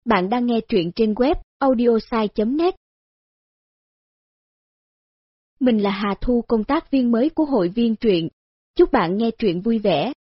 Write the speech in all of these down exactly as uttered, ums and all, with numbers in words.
Bạn đang nghe truyện trên web audiosai chấm net. Mình là Hà Thu, công tác viên mới của hội viên truyện. Chúc bạn nghe truyện vui vẻ.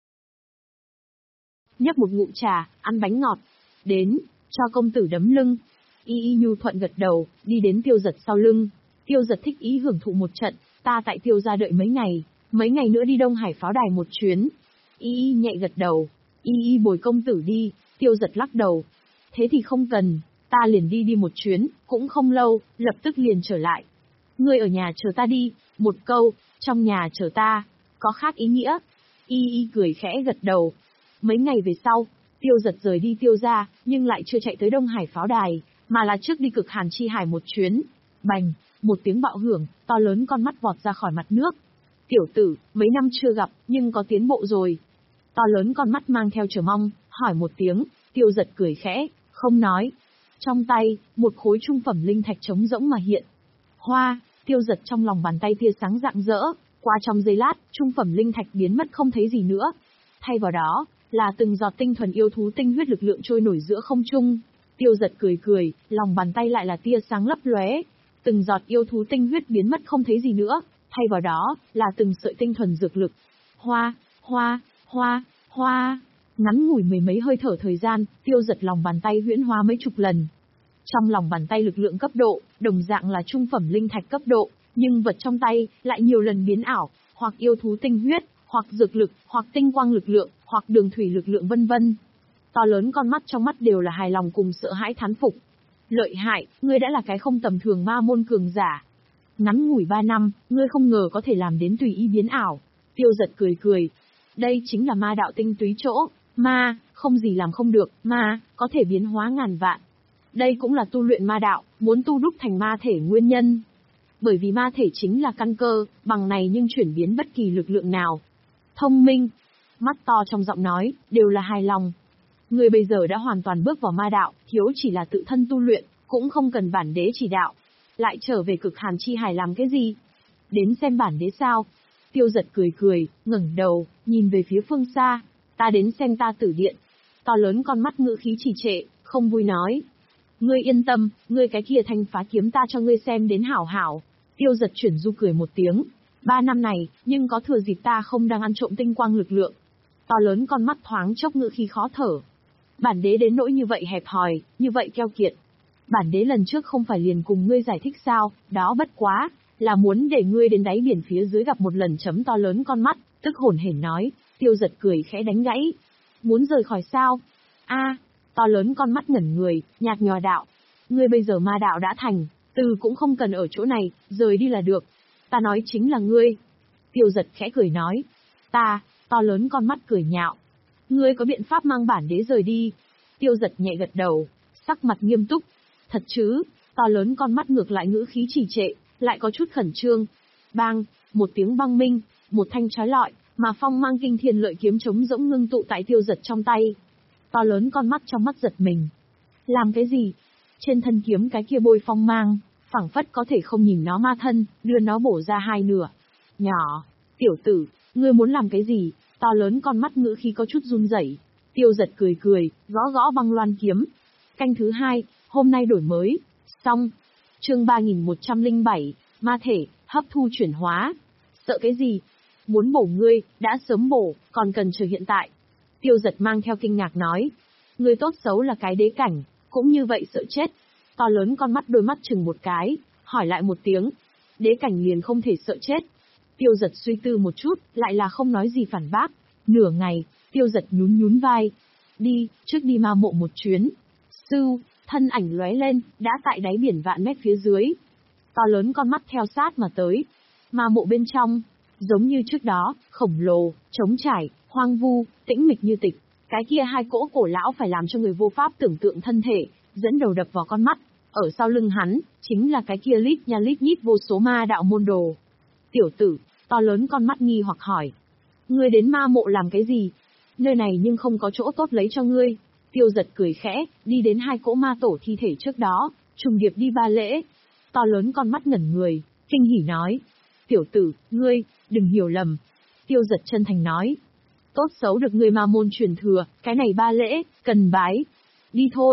Nhấp một ngụm trà, ăn bánh ngọt. Đến, cho công tử đấm lưng. Y Y nhu thuận gật đầu, đi đến Tiêu Giật sau lưng. Tiêu Giật thích ý hưởng thụ một trận, ta tại Tiêu gia đợi mấy ngày, mấy ngày nữa đi Đông Hải pháo đài một chuyến. Y Y nhẹ gật đầu, Y Y bồi công tử đi. Tiêu Giật lắc đầu. Thế thì không cần, ta liền đi đi một chuyến, cũng không lâu, lập tức liền trở lại. Ngươi ở nhà chờ ta đi, một câu, trong nhà chờ ta, có khác ý nghĩa. Y Y cười khẽ gật đầu. Mấy ngày về sau, Tiêu Giật rời đi Tiêu gia, nhưng lại chưa chạy tới Đông Hải pháo đài, mà là trước đi Cực Hàn Chi Hải một chuyến. Bành, một tiếng bạo hưởng, to lớn con mắt vọt ra khỏi mặt nước. Tiểu tử, mấy năm chưa gặp, nhưng có tiến bộ rồi. To lớn con mắt mang theo chờ mong, hỏi một tiếng. Tiêu Giật cười khẽ, không nói. Trong tay, một khối trung phẩm linh thạch trống rỗng mà hiện. Hoa, Tiêu Giật trong lòng bàn tay tia sáng rạng rỡ, qua trong giây lát, trung phẩm linh thạch biến mất không thấy gì nữa. Thay vào đó, là từng giọt tinh thuần yêu thú tinh huyết lực lượng trôi nổi giữa không trung. Tiêu Giật cười cười, lòng bàn tay lại là tia sáng lấp lóe. Từng giọt yêu thú tinh huyết biến mất không thấy gì nữa, thay vào đó, là từng sợi tinh thuần dược lực. Hoa, hoa, hoa, hoa. Ngắn ngủi mười mấy hơi thở thời gian, Tiêu Giật lòng bàn tay huyễn hóa mấy chục lần. Trong lòng bàn tay lực lượng cấp độ, đồng dạng là trung phẩm linh thạch cấp độ, nhưng vật trong tay lại nhiều lần biến ảo, hoặc yêu thú tinh huyết, hoặc dược lực, hoặc tinh quang lực lượng, hoặc đường thủy lực lượng vân vân. To lớn con mắt trong mắt đều là hài lòng cùng sợ hãi thán phục. Lợi hại, ngươi đã là cái không tầm thường ma môn cường giả. Ngắn ngủi ba năm, ngươi không ngờ có thể làm đến tùy ý biến ảo. Tiêu Giật cười cười. Đây chính là ma đạo tinh túy chỗ. Ma, không gì làm không được, ma, có thể biến hóa ngàn vạn. Đây cũng là tu luyện ma đạo, muốn tu đúc thành ma thể nguyên nhân. Bởi vì ma thể chính là căn cơ, bằng này nhưng chuyển biến bất kỳ lực lượng nào. Thông minh, mắt to trong giọng nói, đều là hài lòng. Người bây giờ đã hoàn toàn bước vào ma đạo, thiếu chỉ là tự thân tu luyện, cũng không cần bản đế chỉ đạo. Lại trở về Cực Hàn Chi Hải làm cái gì? Đến xem bản đế sao? Tiêu Giật cười cười, ngẩng đầu, nhìn về phía phương xa. Ta đến xem ta tử điện. To lớn con mắt ngữ khí trì trệ, không vui nói. Ngươi yên tâm, ngươi cái kia thanh phá kiếm ta cho ngươi xem đến hảo hảo. Tiêu Giật chuyển du cười một tiếng. Ba năm này, nhưng có thừa dịp ta không đang ăn trộm tinh quang lực lượng. To lớn con mắt thoáng chốc ngữ khí khó thở. Bản đế đến nỗi như vậy hẹp hòi, như vậy keo kiệt. Bản đế lần trước không phải liền cùng ngươi giải thích sao, đó bất quá, là muốn để ngươi đến đáy biển phía dưới gặp một lần. Chấm to lớn con mắt, tức hổn hển nói. Tiêu Giật cười khẽ đánh gãy. Muốn rời khỏi sao? A, to lớn con mắt ngẩn người, nhạt nhòa đạo. Ngươi bây giờ ma đạo đã thành, từ cũng không cần ở chỗ này, rời đi là được. Ta nói chính là ngươi. Tiêu Giật khẽ cười nói. Ta, to lớn con mắt cười nhạo. Ngươi có biện pháp mang bản đế rời đi? Tiêu Giật nhẹ gật đầu, sắc mặt nghiêm túc. Thật chứ? To lớn con mắt ngược lại ngữ khí trì trệ, lại có chút khẩn trương. Bang, một tiếng băng minh, một thanh chói lọi, mà phong mang kinh thiên lợi kiếm trống rỗng ngưng tụ tại Tiêu Giật trong tay. To lớn con mắt trong mắt giật mình. Làm cái gì? Trên thân kiếm cái kia bôi phong mang, phảng phất có thể không nhìn nó ma thân, đưa nó bổ ra hai nửa. Nhỏ, tiểu tử, ngươi muốn làm cái gì? To lớn con mắt ngữ khí có chút run rẩy. Tiêu Giật cười cười, gõ gõ băng loan kiếm. Canh thứ hai, hôm nay đổi mới. Xong. Chương ba nghìn một trăm lẻ bảy, ma thể, hấp thu chuyển hóa. Sợ cái gì? Muốn bổ ngươi, đã sớm bổ, còn cần chờ hiện tại. Tiêu Giật mang theo kinh ngạc nói. Ngươi tốt xấu là cái đế cảnh, cũng như vậy sợ chết. To lớn con mắt đôi mắt chừng một cái, hỏi lại một tiếng. Đế cảnh liền không thể sợ chết. Tiêu Giật suy tư một chút, lại là không nói gì phản bác. Nửa ngày, Tiêu Giật nhún nhún vai. Đi, trước đi ma mộ một chuyến. Sưu, thân ảnh lóe lên, đã tại đáy biển vạn mét phía dưới. To lớn con mắt theo sát mà tới. Ma mộ bên trong, giống như trước đó, khổng lồ, trống trải, hoang vu, tĩnh mịch như tịch. Cái kia hai cỗ cổ lão phải làm cho người vô pháp tưởng tượng thân thể, dẫn đầu đập vào con mắt. Ở sau lưng hắn, chính là cái kia lít nha lít nhít vô số ma đạo môn đồ. Tiểu tử, to lớn con mắt nghi hoặc hỏi. Ngươi đến ma mộ làm cái gì? Nơi này nhưng không có chỗ tốt lấy cho ngươi. Tiêu Giật cười khẽ, đi đến hai cỗ ma tổ thi thể trước đó, trùng điệp đi ba lễ. To lớn con mắt ngẩn người, kinh hỉ nói. Tiểu tử, ngươi, đừng hiểu lầm. Tiêu Giật chân thành nói. Tốt xấu được người ma môn truyền thừa, cái này ba lễ, cần bái. Đi thôi.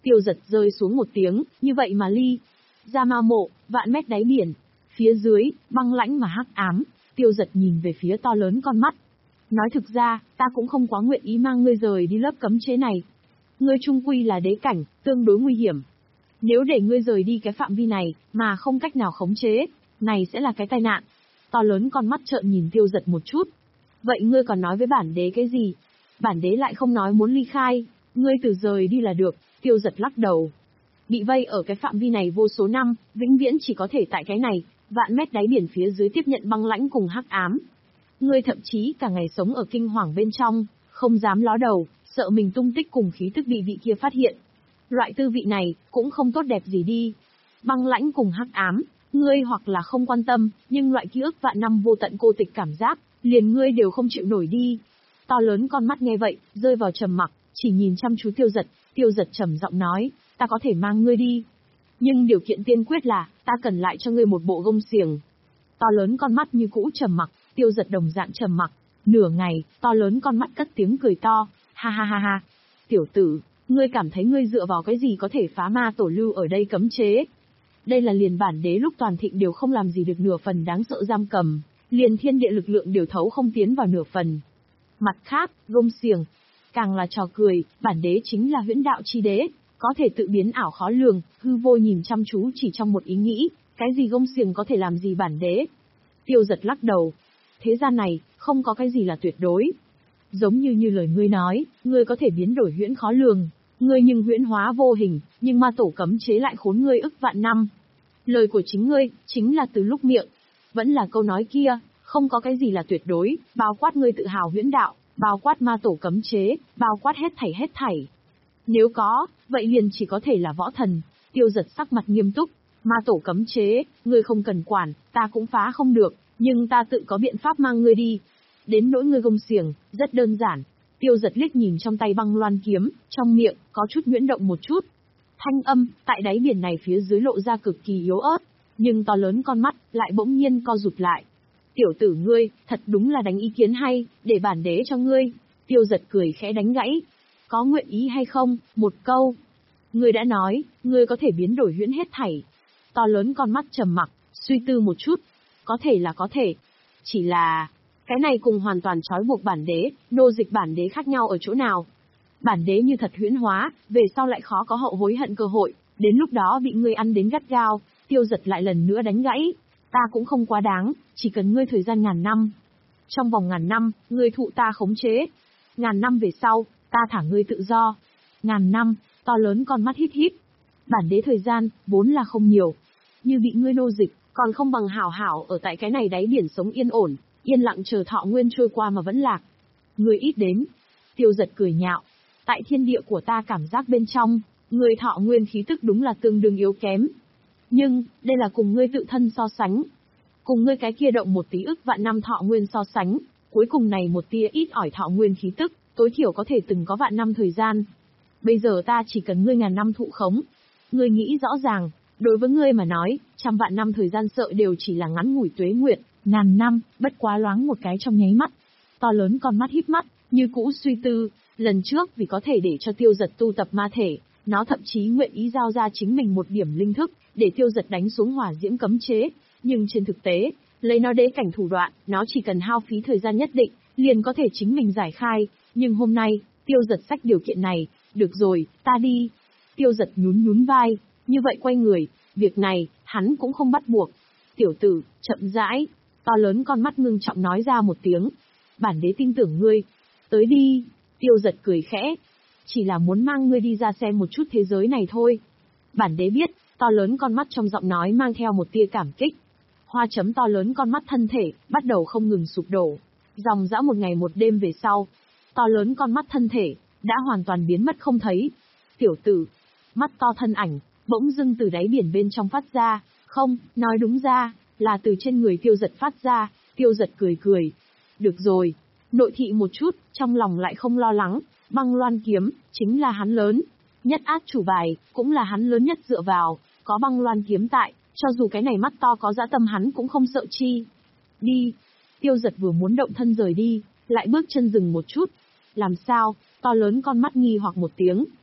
Tiêu Giật rơi xuống một tiếng, như vậy mà ly. Ra ma mộ, vạn mét đáy biển. Phía dưới, băng lãnh mà hắc ám. Tiêu Giật nhìn về phía to lớn con mắt. Nói thực ra, ta cũng không quá nguyện ý mang ngươi rời đi lớp cấm chế này. Ngươi trung quy là đế cảnh, tương đối nguy hiểm. Nếu để ngươi rời đi cái phạm vi này, mà không cách nào khống chế, này sẽ là cái tai nạn. To lớn con mắt trợn nhìn Tiêu Giật một chút. Vậy ngươi còn nói với bản đế cái gì? Bản đế lại không nói muốn ly khai, ngươi từ rời đi là được. Tiêu Giật lắc đầu. Bị vây ở cái phạm vi này vô số năm, vĩnh viễn chỉ có thể tại cái này, vạn mét đáy biển phía dưới tiếp nhận băng lãnh cùng hắc ám. Ngươi thậm chí cả ngày sống ở kinh hoàng bên trong, không dám ló đầu, sợ mình tung tích cùng khí tức bị vị kia phát hiện. Loại tư vị này, cũng không tốt đẹp gì đi. Băng lãnh cùng hắc ám, ngươi hoặc là không quan tâm, nhưng loại ký ức vạn năm vô tận cô tịch cảm giác, liền ngươi đều không chịu nổi đi. To lớn con mắt nghe vậy, rơi vào trầm mặc, chỉ nhìn chăm chú Tiêu Giật. Tiêu Giật trầm giọng nói, ta có thể mang ngươi đi. Nhưng điều kiện tiên quyết là, ta cần lại cho ngươi một bộ gông xiềng. To lớn con mắt như cũ trầm mặc, Tiêu Giật đồng dạng trầm mặc. Nửa ngày, to lớn con mắt cất tiếng cười to, ha ha ha ha. Tiểu tử, ngươi cảm thấy ngươi dựa vào cái gì có thể phá ma tổ lưu ở đây cấm chế? Đây là liền bản đế lúc toàn thịnh đều không làm gì được nửa phần đáng sợ giam cầm, liền thiên địa lực lượng điều thấu không tiến vào nửa phần. Mặt khác, gông xiềng, càng là trò cười, bản đế chính là huyễn đạo chi đế, có thể tự biến ảo khó lường, hư vô nhìn chăm chú chỉ trong một ý nghĩ, cái gì gông xiềng có thể làm gì bản đế? Tiêu Giật lắc đầu. Thế gian này, không có cái gì là tuyệt đối. Giống như như lời ngươi nói, ngươi có thể biến đổi huyễn khó lường, ngươi nhưng huyễn hóa vô hình, nhưng ma tổ cấm chế lại khốn ngươi ức vạn năm. Lời của chính ngươi, chính là từ lúc miệng. Vẫn là câu nói kia, không có cái gì là tuyệt đối, bao quát ngươi tự hào huyễn đạo, bao quát ma tổ cấm chế, bao quát hết thảy hết thảy. Nếu có, vậy liền chỉ có thể là võ thần. Tiêu Giật sắc mặt nghiêm túc, ma tổ cấm chế, ngươi không cần quản, ta cũng phá không được, nhưng ta tự có biện pháp mang ngươi đi. Đến nỗi ngươi gông xiềng, rất đơn giản. Tiêu Giật liếc nhìn trong tay băng loan kiếm, trong miệng, có chút nhuyễn động một chút. Thanh âm, tại đáy biển này phía dưới lộ ra cực kỳ yếu ớt, nhưng to lớn con mắt, lại bỗng nhiên co rụt lại. Tiểu tử ngươi, thật đúng là đánh ý kiến hay, để bản đế cho ngươi. Tiêu Giật cười khẽ đánh gãy. Có nguyện ý hay không, một câu. Ngươi đã nói, ngươi có thể biến đổi huyễn hết thảy. To lớn con mắt trầm mặc, suy tư một chút. Có thể là có thể. Chỉ là, cái này cùng hoàn toàn trói buộc bản đế, nô dịch bản đế khác nhau ở chỗ nào. Bản đế như thật huyễn hóa, về sau lại khó có hậu hối hận cơ hội, đến lúc đó bị ngươi ăn đến gắt gao. Tiêu Giật lại lần nữa đánh gãy. Ta cũng không quá đáng, chỉ cần ngươi thời gian ngàn năm. Trong vòng ngàn năm, ngươi thụ ta khống chế. Ngàn năm về sau, ta thả ngươi tự do. Ngàn năm, to lớn con mắt hít hít. Bản đế thời gian, vốn là không nhiều. Như bị ngươi nô dịch, còn không bằng hảo hảo ở tại cái này đáy biển sống yên ổn, yên lặng chờ thọ nguyên trôi qua mà vẫn lạc. Ngươi ít đến. Tiêu Giật cười nhạo. Tại thiên địa của ta cảm giác bên trong, ngươi thọ nguyên khí tức đúng là tương đương yếu kém. Nhưng, đây là cùng ngươi tự thân so sánh. Cùng ngươi cái kia động một tí ức vạn năm thọ nguyên so sánh, cuối cùng này một tia ít ỏi thọ nguyên khí tức, tối thiểu có thể từng có vạn năm thời gian. Bây giờ ta chỉ cần ngươi ngàn năm thụ khống. Ngươi nghĩ rõ ràng, đối với ngươi mà nói, trăm vạn năm thời gian sợ đều chỉ là ngắn ngủi tuế nguyệt, ngàn năm, bất quá loáng một cái trong nháy mắt. To lớn con mắt híp mắt, như cũ suy tư, lần trước vì có thể để cho Tiêu Giật tu tập ma thể, nó thậm chí nguyện ý giao ra chính mình một điểm linh thức, để Tiêu Giật đánh xuống hỏa diễm cấm chế, nhưng trên thực tế, lấy nó đế cảnh thủ đoạn, nó chỉ cần hao phí thời gian nhất định, liền có thể chính mình giải khai, nhưng hôm nay, Tiêu Giật xách điều kiện này, được rồi, ta đi. Tiêu Giật nhún nhún vai, như vậy quay người, việc này, hắn cũng không bắt buộc. Tiểu tử, chậm rãi, to lớn con mắt ngưng trọng nói ra một tiếng. Bản đế tin tưởng ngươi, tới đi. Tiêu Giật cười khẽ, chỉ là muốn mang ngươi đi ra xem một chút thế giới này thôi. Bản đế biết, to lớn con mắt trong giọng nói mang theo một tia cảm kích. Hoa chấm to lớn con mắt thân thể, bắt đầu không ngừng sụp đổ. Dòng dã một ngày một đêm về sau, to lớn con mắt thân thể, đã hoàn toàn biến mất không thấy. Tiểu tử, mắt to thân ảnh, bỗng dưng từ đáy biển bên trong phát ra, không, nói đúng ra, là từ trên người Tiêu Giật phát ra. Tiêu Giật cười cười. Được rồi, nội thị một chút, trong lòng lại không lo lắng, băng loan kiếm, chính là hắn lớn. Nhất át chủ bài, cũng là hắn lớn nhất dựa vào, có băng loan kiếm tại, cho dù cái này mắt to có dã tâm hắn cũng không sợ chi. Đi. Tiêu Giật vừa muốn động thân rời đi, lại bước chân dừng một chút. Làm sao? To lớn con mắt nghi hoặc một tiếng.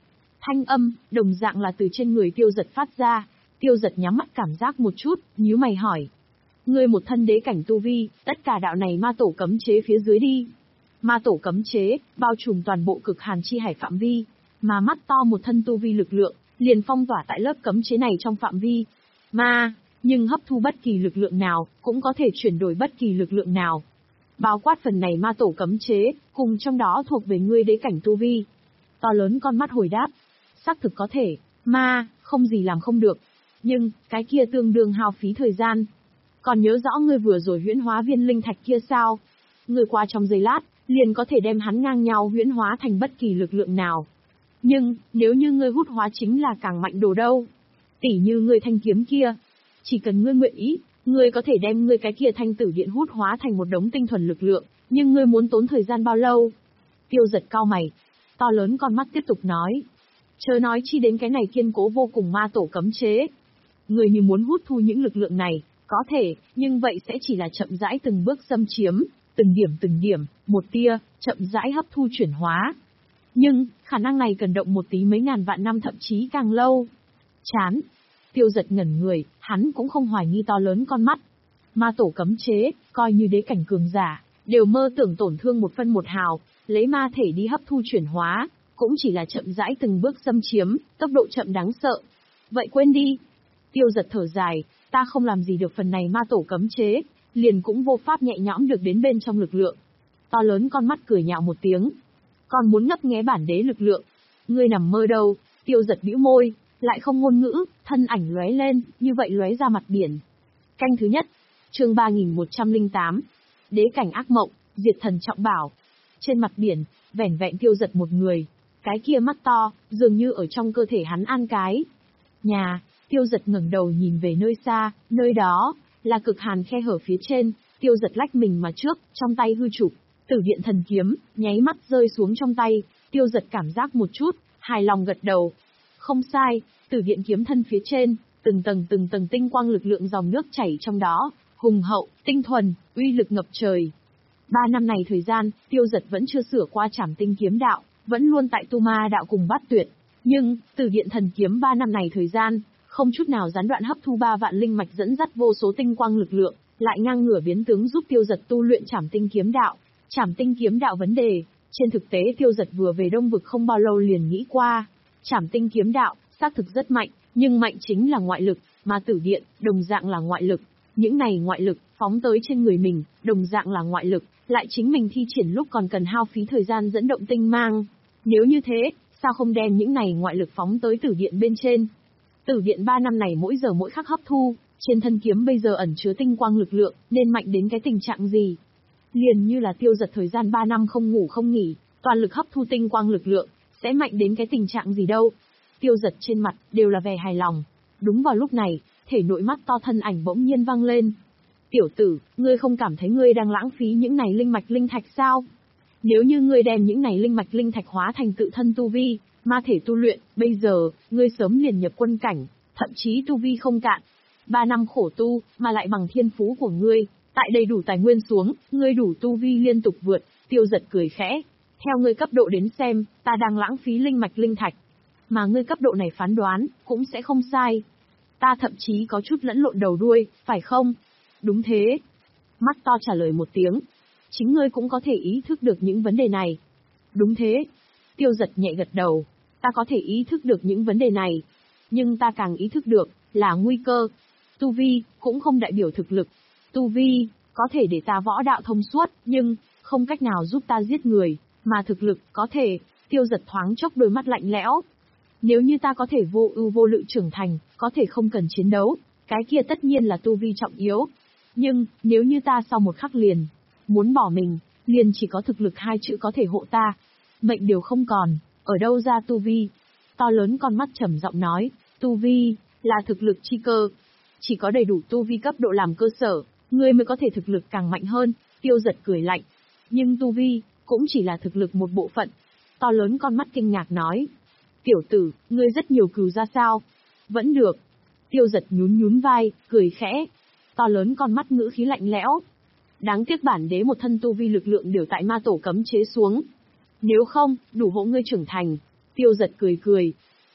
Thanh âm, đồng dạng là từ trên người Tiêu Giật phát ra. Tiêu Giật nhắm mắt cảm giác một chút, nhíu mày hỏi. Ngươi một thân đế cảnh tu vi, tất cả đạo này ma tổ cấm chế phía dưới đi. Ma tổ cấm chế, bao trùm toàn bộ cực hàn chi hải phạm vi, mà mắt to một thân tu vi lực lượng, liền phong tỏa tại lớp cấm chế này trong phạm vi. Ma, nhưng hấp thu bất kỳ lực lượng nào, cũng có thể chuyển đổi bất kỳ lực lượng nào. Bao quát phần này ma tổ cấm chế, cùng trong đó thuộc về ngươi đế cảnh tu vi. To lớn con mắt hồi đáp. Xác thực có thể, ma, không gì làm không được. Nhưng, cái kia tương đương hao phí thời gian. Còn nhớ rõ ngươi vừa rồi huyễn hóa viên linh thạch kia sao? Ngươi qua trong giây lát, liền có thể đem hắn ngang nhau huyễn hóa thành bất kỳ lực lượng nào. Nhưng, nếu như ngươi hút hóa chính là càng mạnh đồ đâu. Tỉ như ngươi thanh kiếm kia. Chỉ cần ngươi nguyện ý, ngươi có thể đem ngươi cái kia thanh tử điện hút hóa thành một đống tinh thuần lực lượng, nhưng ngươi muốn tốn thời gian bao lâu? Tiêu Giật cau mày. To lớn con mắt tiếp tục nói. Chớ nói chi đến cái này kiên cố vô cùng ma tổ cấm chế. Ngươi như muốn hút thu những lực lượng này, có thể, nhưng vậy sẽ chỉ là chậm rãi từng bước xâm chiếm, từng điểm từng điểm, một tia, chậm rãi hấp thu chuyển hóa. Nhưng, khả năng này cần động một tí mấy ngàn vạn năm thậm chí càng lâu. Chán. Tiêu Giật ngẩn người, hắn cũng không hoài nghi to lớn con mắt. Ma tổ cấm chế, coi như đế cảnh cường giả, đều mơ tưởng tổn thương một phân một hào, lấy ma thể đi hấp thu chuyển hóa, cũng chỉ là chậm rãi từng bước xâm chiếm, tốc độ chậm đáng sợ. Vậy quên đi. Tiêu Giật thở dài, ta không làm gì được phần này ma tổ cấm chế, liền cũng vô pháp nhẹ nhõm được đến bên trong lực lượng. To lớn con mắt cười nhạo một tiếng. Còn muốn ngấp nghé bản đế lực lượng. Ngươi nằm mơ đâu? Tiêu Giật bĩu môi, lại không ngôn ngữ, thân ảnh lóe lên, như vậy lóe ra mặt biển. Canh thứ nhất, chương ba nghìn một trăm lẻ tám. Đế cảnh ác mộng, diệt thần trọng bảo. Trên mặt biển, vẻn vẹn Tiêu Giật một người. Cái kia mắt to, dường như ở trong cơ thể hắn an cái. Nhà, Tiêu Giật ngẩng đầu nhìn về nơi xa, nơi đó là cực hàn khe hở phía trên. Tiêu Giật lách mình mà trước, trong tay hư chụp Tử điện thần kiếm, nháy mắt rơi xuống trong tay. Tiêu Giật cảm giác một chút, hài lòng gật đầu. Không sai, Tử điện kiếm thân phía trên, từng tầng từng tầng tinh quang lực lượng dòng nước chảy trong đó, hùng hậu, tinh thuần, uy lực ngập trời. Ba năm này thời gian, Tiêu Giật vẫn chưa sửa qua Trảm Tinh kiếm đạo, vẫn luôn tại tu ma đạo cùng bát tuyệt. Nhưng, Tử điện thần kiếm ba năm này thời gian, không chút nào gián đoạn hấp thu ba vạn linh mạch dẫn dắt vô số tinh quang lực lượng, lại ngang ngửa biến tướng giúp Tiêu Giật tu luyện Trảm Tinh kiếm đạo. Trảm Tinh kiếm đạo vấn đề, trên thực tế Tiêu Giật vừa về Đông vực không bao lâu liền nghĩ qua. Trảm Tinh kiếm đạo, xác thực rất mạnh, nhưng mạnh chính là ngoại lực, mà Tử điện, đồng dạng là ngoại lực. Những này ngoại lực, phóng tới trên người mình, đồng dạng là ngoại lực, lại chính mình thi triển lúc còn cần hao phí thời gian dẫn động tinh mang. Nếu như thế, sao không đem những này ngoại lực phóng tới Tử điện bên trên? Tử điện ba năm này mỗi giờ mỗi khắc hấp thu, trên thân kiếm bây giờ ẩn chứa tinh quang lực lượng, nên mạnh đến cái tình trạng gì? Liền như là Tiêu Giật thời gian ba năm không ngủ không nghỉ, toàn lực hấp thu tinh quang lực lượng, sẽ mạnh đến cái tình trạng gì đâu? Tiêu Giật trên mặt, đều là vẻ hài lòng. Đúng vào lúc này, thể nội mắt to thân ảnh bỗng nhiên vang lên. Tiểu tử, ngươi không cảm thấy ngươi đang lãng phí những này linh mạch linh thạch sao? Nếu như ngươi đem những này linh mạch linh thạch hóa thành tự thân tu vi, ma thể tu luyện, bây giờ, ngươi sớm liền nhập quân cảnh, thậm chí tu vi không cạn. Ba năm khổ tu, mà lại bằng thiên phú của ngươi, tại đầy đủ tài nguyên xuống, ngươi đủ tu vi liên tục vượt. Tiêu Giật cười khẽ. Theo ngươi cấp độ đến xem, ta đang lãng phí linh mạch linh thạch. Mà ngươi cấp độ này phán đoán, cũng sẽ không sai. Ta thậm chí có chút lẫn lộn đầu đuôi, phải không? Đúng thế. Mắt to trả lời một tiếng. Chính ngươi cũng có thể ý thức được những vấn đề này. Đúng thế. Tiêu Giật nhẹ gật đầu. Ta có thể ý thức được những vấn đề này. Nhưng ta càng ý thức được, là nguy cơ. Tu vi, cũng không đại biểu thực lực. Tu vi, có thể để ta võ đạo thông suốt, nhưng, không cách nào giúp ta giết người. Mà thực lực, có thể. Tiêu Giật thoáng chốc đôi mắt lạnh lẽo. Nếu như ta có thể vô ưu vô lự trưởng thành, có thể không cần chiến đấu, cái kia tất nhiên là tu vi trọng yếu. Nhưng, nếu như ta sau một khắc liền, muốn bỏ mình, liền chỉ có thực lực hai chữ có thể hộ ta. Mệnh đều không còn, ở đâu ra tu vi? To lớn con mắt trầm giọng nói, tu vi, là thực lực chi cơ. Chỉ có đầy đủ tu vi cấp độ làm cơ sở, ngươi mới có thể thực lực càng mạnh hơn. Tiêu Giật cười lạnh. Nhưng tu vi, cũng chỉ là thực lực một bộ phận. To lớn con mắt kinh ngạc nói. Tiểu tử, ngươi rất nhiều cừu ra sao? Vẫn được. Tiêu Giật nhún nhún vai, cười khẽ. To lớn con mắt ngữ khí lạnh lẽo. Đáng tiếc bản đế một thân tu vi lực lượng đều tại ma tổ cấm chế xuống. Nếu không, đủ hộ ngươi trưởng thành. Tiêu Giật cười cười.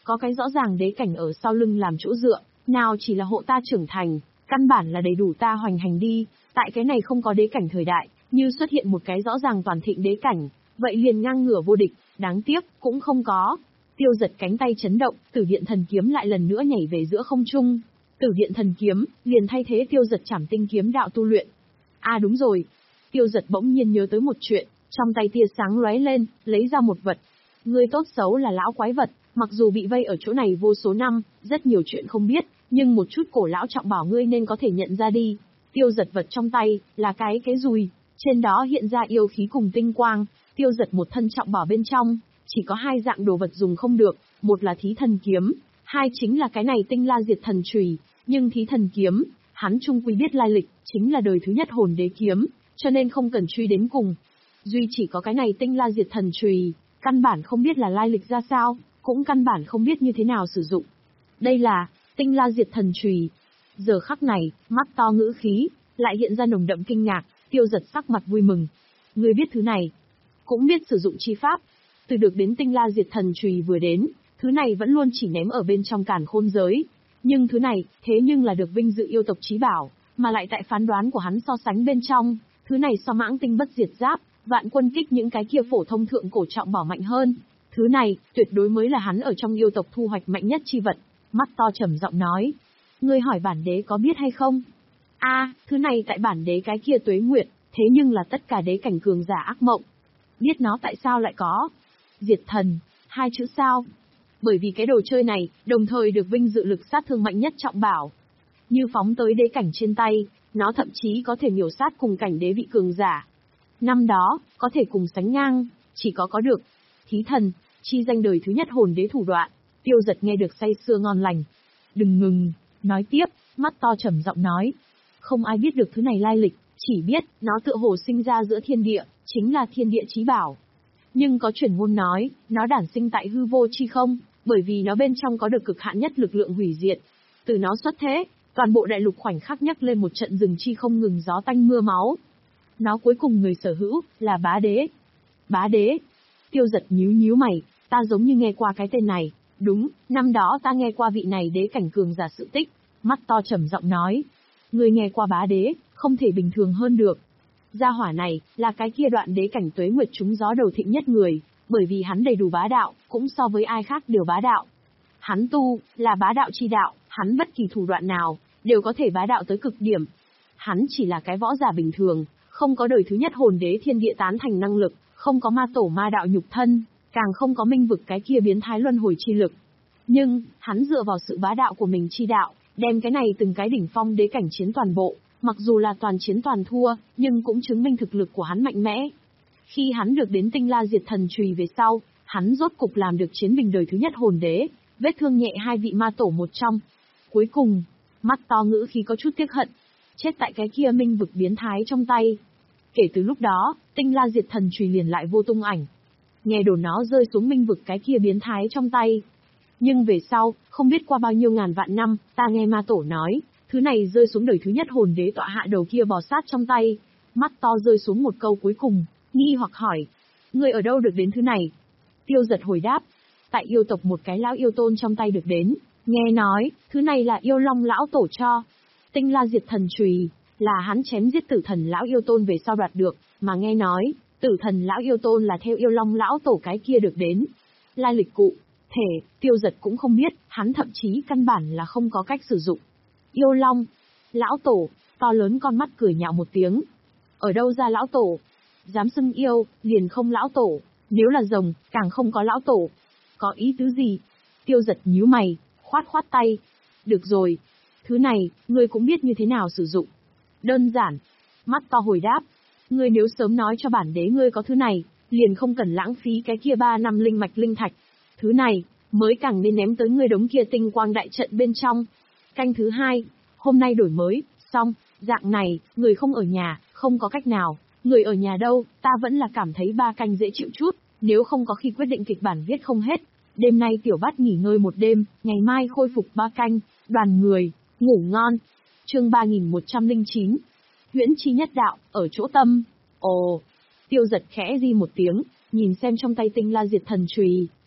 Có cái rõ ràng đế cảnh ở sau lưng làm chỗ dựa, nào chỉ là hộ ta trưởng thành, căn bản là đầy đủ ta hoành hành đi, tại cái này không có đế cảnh thời đại, như xuất hiện một cái rõ ràng toàn thịnh đế cảnh, vậy liền ngang ngửa vô địch, đáng tiếc, cũng không có. Tiêu Giật cánh tay chấn động, Tử Điện Thần Kiếm lại lần nữa nhảy về giữa không trung. Tử Điện Thần Kiếm liền thay thế Tiêu Giật Trảm Tinh kiếm đạo tu luyện. À đúng rồi, Tiêu Giật bỗng nhiên nhớ tới một chuyện, trong tay tia sáng lóe lên, lấy ra một vật. Ngươi tốt xấu là lão quái vật, mặc dù bị vây ở chỗ này vô số năm, rất nhiều chuyện không biết, nhưng một chút cổ lão trọng bảo ngươi nên có thể nhận ra đi. Tiêu Giật vật trong tay là cái cái dùi, trên đó hiện ra yêu khí cùng tinh quang. Tiêu Giật một thân trọng bảo bên trong, chỉ có hai dạng đồ vật dùng không được, một là Thí Thần Kiếm, hai chính là cái này Tinh La Diệt Thần Chùy. Nhưng Thí Thần Kiếm, hắn trung quy biết lai lịch, chính là đời thứ nhất hồn đế kiếm, cho nên không cần truy đến cùng. Duy chỉ có cái này Tinh La Diệt Thần Chùy, căn bản không biết là lai lịch ra sao, cũng căn bản không biết như thế nào sử dụng. Đây là Tinh La Diệt Thần Chùy. Giờ khắc này, mắt to ngữ khí lại hiện ra nồng đậm kinh ngạc. Tiêu Giật sắc mặt vui mừng. Ngươi biết thứ này, cũng biết sử dụng chi pháp. Từ được đến Tinh La Diệt Thần Chùy vừa đến, thứ này vẫn luôn chỉ ném ở bên trong Càn Khôn giới. Nhưng thứ này, thế nhưng là được vinh dự yêu tộc chí bảo, mà lại tại phán đoán của hắn so sánh bên trong, thứ này so Mãng Tinh Bất Diệt Giáp, Vạn Quân Kích những cái kia phổ thông thượng cổ trọng bảo mạnh hơn. Thứ này, tuyệt đối mới là hắn ở trong yêu tộc thu hoạch mạnh nhất chi vật. Mắt to trầm giọng nói. Ngươi hỏi bản đế có biết hay không? A, à, thứ này tại bản đế cái kia tuế nguyệt, thế nhưng là tất cả đế cảnh cường giả ác mộng. Biết nó tại sao lại có diệt thần, hai chữ sao? Bởi vì cái đồ chơi này, đồng thời được vinh dự lực sát thương mạnh nhất trọng bảo. Như phóng tới đế cảnh trên tay, nó thậm chí có thể miểu sát cùng cảnh đế vị cường giả. Năm đó, có thể cùng sánh ngang, chỉ có có được Thí Thần, chi danh đời thứ nhất hồn đế thủ đoạn. Tiêu Giật nghe được say sưa ngon lành. Đừng ngừng, nói tiếp, mắt to trầm giọng nói. Không ai biết được thứ này lai lịch, chỉ biết, nó tựa hồ sinh ra giữa thiên địa, chính là thiên địa chí bảo. Nhưng có truyền ngôn nói, nó đản sinh tại hư vô chi không, bởi vì nó bên trong có được cực hạn nhất lực lượng hủy diệt. Từ nó xuất thế, toàn bộ đại lục khoảnh khắc nhấc lên một trận rừng chi không ngừng gió tanh mưa máu. Nó cuối cùng người sở hữu, là bá đế. Bá đế. Tiêu Giật nhíu nhíu mày, ta giống như nghe qua cái tên này. Đúng, năm đó ta nghe qua vị này đế cảnh cường giả sự tích. Mắt to trầm giọng nói. Người nghe qua bá đế, không thể bình thường hơn được. Gia hỏa này, là cái kia đoạn đế cảnh tuế nguyệt trúng gió đầu thịnh nhất người, bởi vì hắn đầy đủ bá đạo, cũng so với ai khác đều bá đạo. Hắn tu, là bá đạo chi đạo, hắn bất kỳ thủ đoạn nào, đều có thể bá đạo tới cực điểm. Hắn chỉ là cái võ giả bình thường, không có đời thứ nhất hồn đế thiên địa tán thành năng lực, không có ma tổ ma đạo nhục thân, càng không có minh vực cái kia biến thái luân hồi chi lực. Nhưng, hắn dựa vào sự bá đạo của mình chi đạo, đem cái này từng cái đỉnh phong đế cảnh chiến toàn bộ, mặc dù là toàn chiến toàn thua, nhưng cũng chứng minh thực lực của hắn mạnh mẽ. Khi hắn được đến Tinh La Diệt Thần Chùy về sau, hắn rốt cục làm được chiến bình đời thứ nhất hồn đế, vết thương nhẹ hai vị ma tổ một trong. Cuối cùng, mắt to ngữ khí có chút tiếc hận, chết tại cái kia minh vực biến thái trong tay. Kể từ lúc đó, Tinh La Diệt Thần Chùy liền lại vô tung ảnh. Nghe đồn nó rơi xuống minh vực cái kia biến thái trong tay. Nhưng về sau, không biết qua bao nhiêu ngàn vạn năm, ta nghe ma tổ nói, thứ này rơi xuống đời thứ nhất hồn đế tọa hạ đầu kia bò sát trong tay. Mắt to rơi xuống một câu cuối cùng, nghi hoặc hỏi. Người ở đâu được đến thứ này? Tiêu Giật hồi đáp. Tại yêu tộc một cái lão yêu tôn trong tay được đến. Nghe nói, thứ này là yêu long lão tổ cho. Tinh La Diệt Thần Chùy, là hắn chém giết tử thần lão yêu tôn về sau đoạt được, mà nghe nói, tử thần lão yêu tôn là theo yêu long lão tổ cái kia được đến. Lai lịch cụ thể, Tiêu Giật cũng không biết, hắn thậm chí căn bản là không có cách sử dụng. Yêu long, lão tổ, to lớn con mắt cười nhạo một tiếng. Ở đâu ra lão tổ? Dám xưng yêu, liền không lão tổ, nếu là rồng, càng không có lão tổ. Có ý tứ gì? Tiêu Giật nhíu mày, khoát khoát tay. Được rồi, thứ này, ngươi cũng biết như thế nào sử dụng. Đơn giản. Mắt to hồi đáp. Ngươi nếu sớm nói cho bản đế ngươi có thứ này, liền không cần lãng phí cái kia ba năm linh mạch linh thạch. Thứ này, mới càng nên ném tới ngươi đống kia tinh quang đại trận bên trong. Canh thứ hai, hôm nay đổi mới, xong, dạng này, người không ở nhà, không có cách nào. Người ở nhà đâu, ta vẫn là cảm thấy ba canh dễ chịu chút, nếu không có khi quyết định kịch bản viết không hết. Đêm nay tiểu bát nghỉ ngơi một đêm, ngày mai khôi phục ba canh, đoàn người, ngủ ngon. Chương ba nghìn một trăm lẻ chín. Huyễn chi nhất đạo, ở chỗ tâm. Ồ. Tiêu Giật khẽ di một tiếng, nhìn xem trong tay Tinh La Diệt Thần Chùy,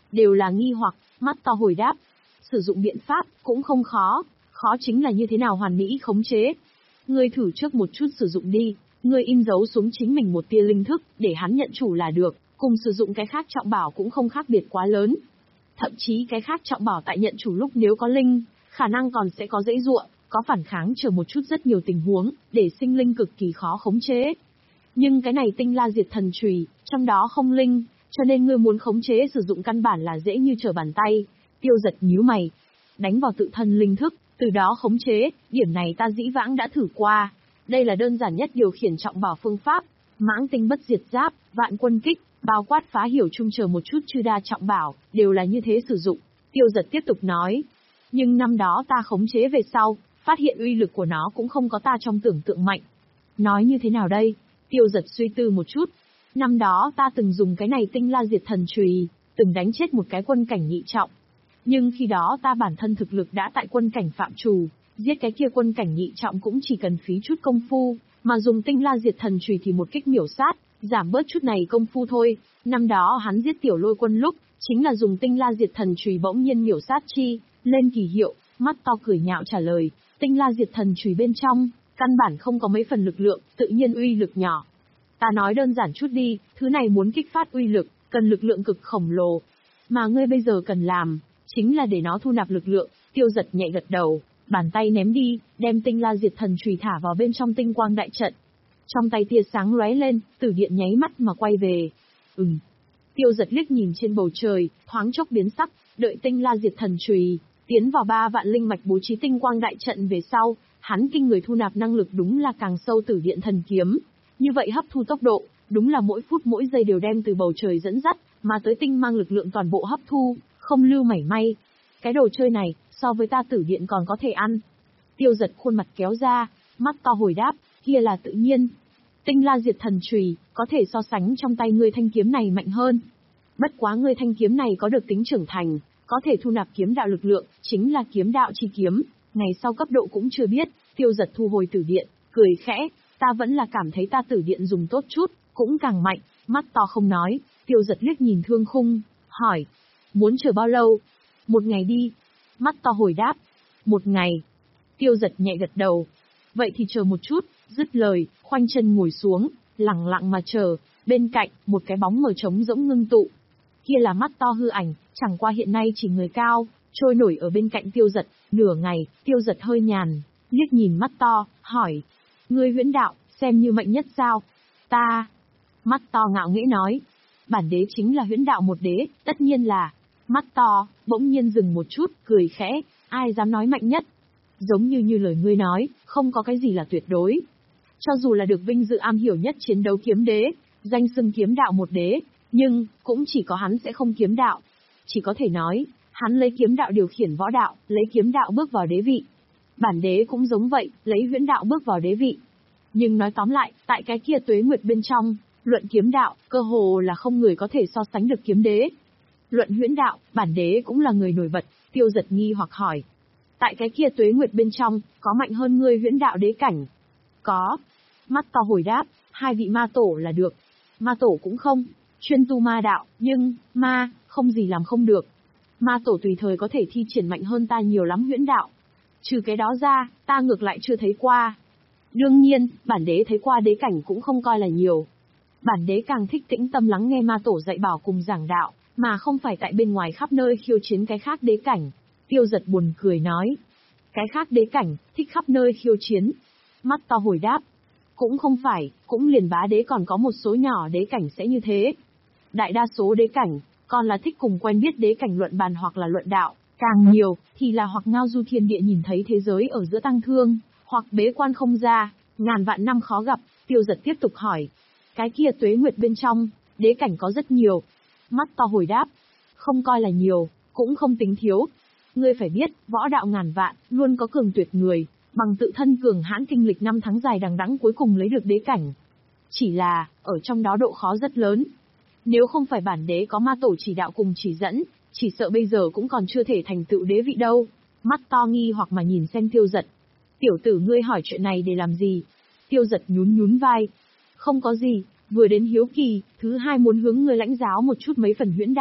đều là nghi hoặc, mắt to hồi đáp. Sử dụng biện pháp, cũng không khó, khó chính là như thế nào hoàn mỹ khống chế. Ngươi thử trước một chút sử dụng đi, ngươi in dấu xuống chính mình một tia linh thức, để hắn nhận chủ là được, cùng sử dụng cái khác trọng bảo cũng không khác biệt quá lớn. Thậm chí cái khác trọng bảo tại nhận chủ lúc nếu có linh, khả năng còn sẽ có dãy ruộng, có phản kháng chờ một chút rất nhiều tình huống, để sinh linh cực kỳ khó khống chế. Nhưng cái này tinh la diệt thần chùy, trong đó không linh, cho nên ngươi muốn khống chế sử dụng căn bản là dễ như trở bàn tay. Tiêu Giật nhíu mày, đánh vào tự thân linh thức, từ đó khống chế, điểm này ta dĩ vãng đã thử qua. Đây là đơn giản nhất điều khiển trọng bảo phương pháp, mãng tinh bất diệt giáp, vạn quân kích, bao quát phá hiểu chung chờ một chút chư đa trọng bảo, đều là như thế sử dụng. Tiêu Giật tiếp tục nói, nhưng năm đó ta khống chế về sau, phát hiện uy lực của nó cũng không có ta trong tưởng tượng mạnh. Nói như thế nào đây? Tiêu Giật suy tư một chút. Năm đó ta từng dùng cái này tinh la diệt thần chùy, từng đánh chết một cái quân cảnh nhị trọng. Nhưng khi đó ta bản thân thực lực đã tại quân cảnh phạm trù, giết cái kia quân cảnh nhị trọng cũng chỉ cần phí chút công phu, mà dùng tinh la diệt thần chùy thì một kích miểu sát, giảm bớt chút này công phu thôi. Năm đó hắn giết tiểu lôi quân lúc, chính là dùng tinh la diệt thần chùy bỗng nhiên miểu sát chi, lên kỳ hiệu, mắt to cười nhạo trả lời, tinh la diệt thần chùy bên trong, căn bản không có mấy phần lực lượng, tự nhiên uy lực nhỏ. Ta nói đơn giản chút đi, thứ này muốn kích phát uy lực, cần lực lượng cực khổng lồ. Mà ngươi bây giờ cần làm, chính là để nó thu nạp lực lượng. Tiêu Giật nhẹ gật đầu, bàn tay ném đi, đem tinh la diệt thần chùy thả vào bên trong tinh quang đại trận. Trong tay tia sáng lóe lên, tử điện nháy mắt mà quay về. Ừm. Tiêu Giật liếc nhìn trên bầu trời, thoáng chốc biến sắc, đợi tinh la diệt thần chùy tiến vào ba vạn linh mạch bố trí tinh quang đại trận về sau, hắn kinh người thu nạp năng lực đúng là càng sâu tử điện thần kiếm. Như vậy hấp thu tốc độ, đúng là mỗi phút mỗi giây đều đem từ bầu trời dẫn dắt, mà tới tinh mang lực lượng toàn bộ hấp thu, không lưu mảy may. Cái đồ chơi này, so với ta tử điện còn có thể ăn. Tiêu Giật khuôn mặt kéo ra, mắt to hồi đáp, kia là tự nhiên. Tinh la diệt thần chùy, có thể so sánh trong tay ngươi thanh kiếm này mạnh hơn. Bất quá ngươi thanh kiếm này có được tính trưởng thành, có thể thu nạp kiếm đạo lực lượng, chính là kiếm đạo chi kiếm, ngày sau cấp độ cũng chưa biết. Tiêu Giật thu hồi tử điện, cười khẽ, ta vẫn là cảm thấy ta tử điện dùng tốt chút, cũng càng mạnh. Mắt to không nói, Tiêu Giật liếc nhìn Thương Khung, hỏi, muốn chờ bao lâu? Một ngày đi. Mắt to hồi đáp, một ngày. Tiêu Giật nhẹ gật đầu, vậy thì chờ một chút. Dứt lời, khoanh chân ngồi xuống, lặng lặng mà chờ. Bên cạnh, một cái bóng mờ trống rỗng ngưng tụ. Kia là mắt to hư ảnh, chẳng qua hiện nay chỉ người cao, trôi nổi ở bên cạnh Tiêu Giật. Nửa ngày, Tiêu Giật hơi nhàn, liếc nhìn mắt to, hỏi, ngươi huyễn đạo, xem như mạnh nhất sao? Ta. Mắt to ngạo nghễ nói, bản đế chính là huyễn đạo một đế, tất nhiên là. Mắt to, bỗng nhiên dừng một chút, cười khẽ, ai dám nói mạnh nhất? Giống như như lời ngươi nói, không có cái gì là tuyệt đối. Cho dù là được vinh dự am hiểu nhất chiến đấu kiếm đế, danh xưng kiếm đạo một đế, nhưng, cũng chỉ có hắn sẽ không kiếm đạo. Chỉ có thể nói, hắn lấy kiếm đạo điều khiển võ đạo, lấy kiếm đạo bước vào đế vị. Bản đế cũng giống vậy, lấy huyễn đạo bước vào đế vị. Nhưng nói tóm lại, tại cái kia tuế nguyệt bên trong, luận kiếm đạo, cơ hồ là không người có thể so sánh được kiếm đế. Luận huyễn đạo, bản đế cũng là người nổi bật. Tiêu Giật nghi hoặc hỏi, tại cái kia tuế nguyệt bên trong, có mạnh hơn ngươi huyễn đạo đế cảnh? Có. Mắt to hồi đáp, hai vị ma tổ là được. Ma tổ cũng không, chuyên tu ma đạo, nhưng, ma, không gì làm không được. Ma tổ tùy thời có thể thi triển mạnh hơn ta nhiều lắm huyễn đạo. Trừ cái đó ra, ta ngược lại chưa thấy qua. Đương nhiên, bản đế thấy qua đế cảnh cũng không coi là nhiều. Bản đế càng thích tĩnh tâm lắng nghe ma tổ dạy bảo cùng giảng đạo, mà không phải tại bên ngoài khắp nơi khiêu chiến cái khác đế cảnh. Tiêu Giật buồn cười nói, cái khác đế cảnh, thích khắp nơi khiêu chiến. Mắt to hồi đáp, cũng không phải, cũng liền bá đế còn có một số nhỏ đế cảnh sẽ như thế. Đại đa số đế cảnh, còn là thích cùng quen biết đế cảnh luận bàn hoặc là luận đạo, càng nhiều, thì là hoặc ngao du thiên địa nhìn thấy thế giới ở giữa tăng thương, hoặc bế quan không ra, ngàn vạn năm khó gặp. Tiêu Giật tiếp tục hỏi, cái kia tuế nguyệt bên trong, đế cảnh có rất nhiều. Mắt to hồi đáp, không coi là nhiều, cũng không tính thiếu. Ngươi phải biết, võ đạo ngàn vạn, luôn có cường tuyệt người, bằng tự thân cường hãn kinh lịch năm tháng dài đằng đẵng cuối cùng lấy được đế cảnh. Chỉ là, ở trong đó độ khó rất lớn. Nếu không phải bản đế có ma tổ chỉ đạo cùng chỉ dẫn, chỉ sợ bây giờ cũng còn chưa thể thành tựu đế vị đâu. Mắt to nghi hoặc mà nhìn xem Tiêu Giật. Tiểu tử ngươi hỏi chuyện này để làm gì? Tiêu Giật nhún nhún vai. Không có gì, vừa đến hiếu kỳ, thứ hai muốn hướng ngươi lãnh giáo một chút mấy phần huyễn đạo.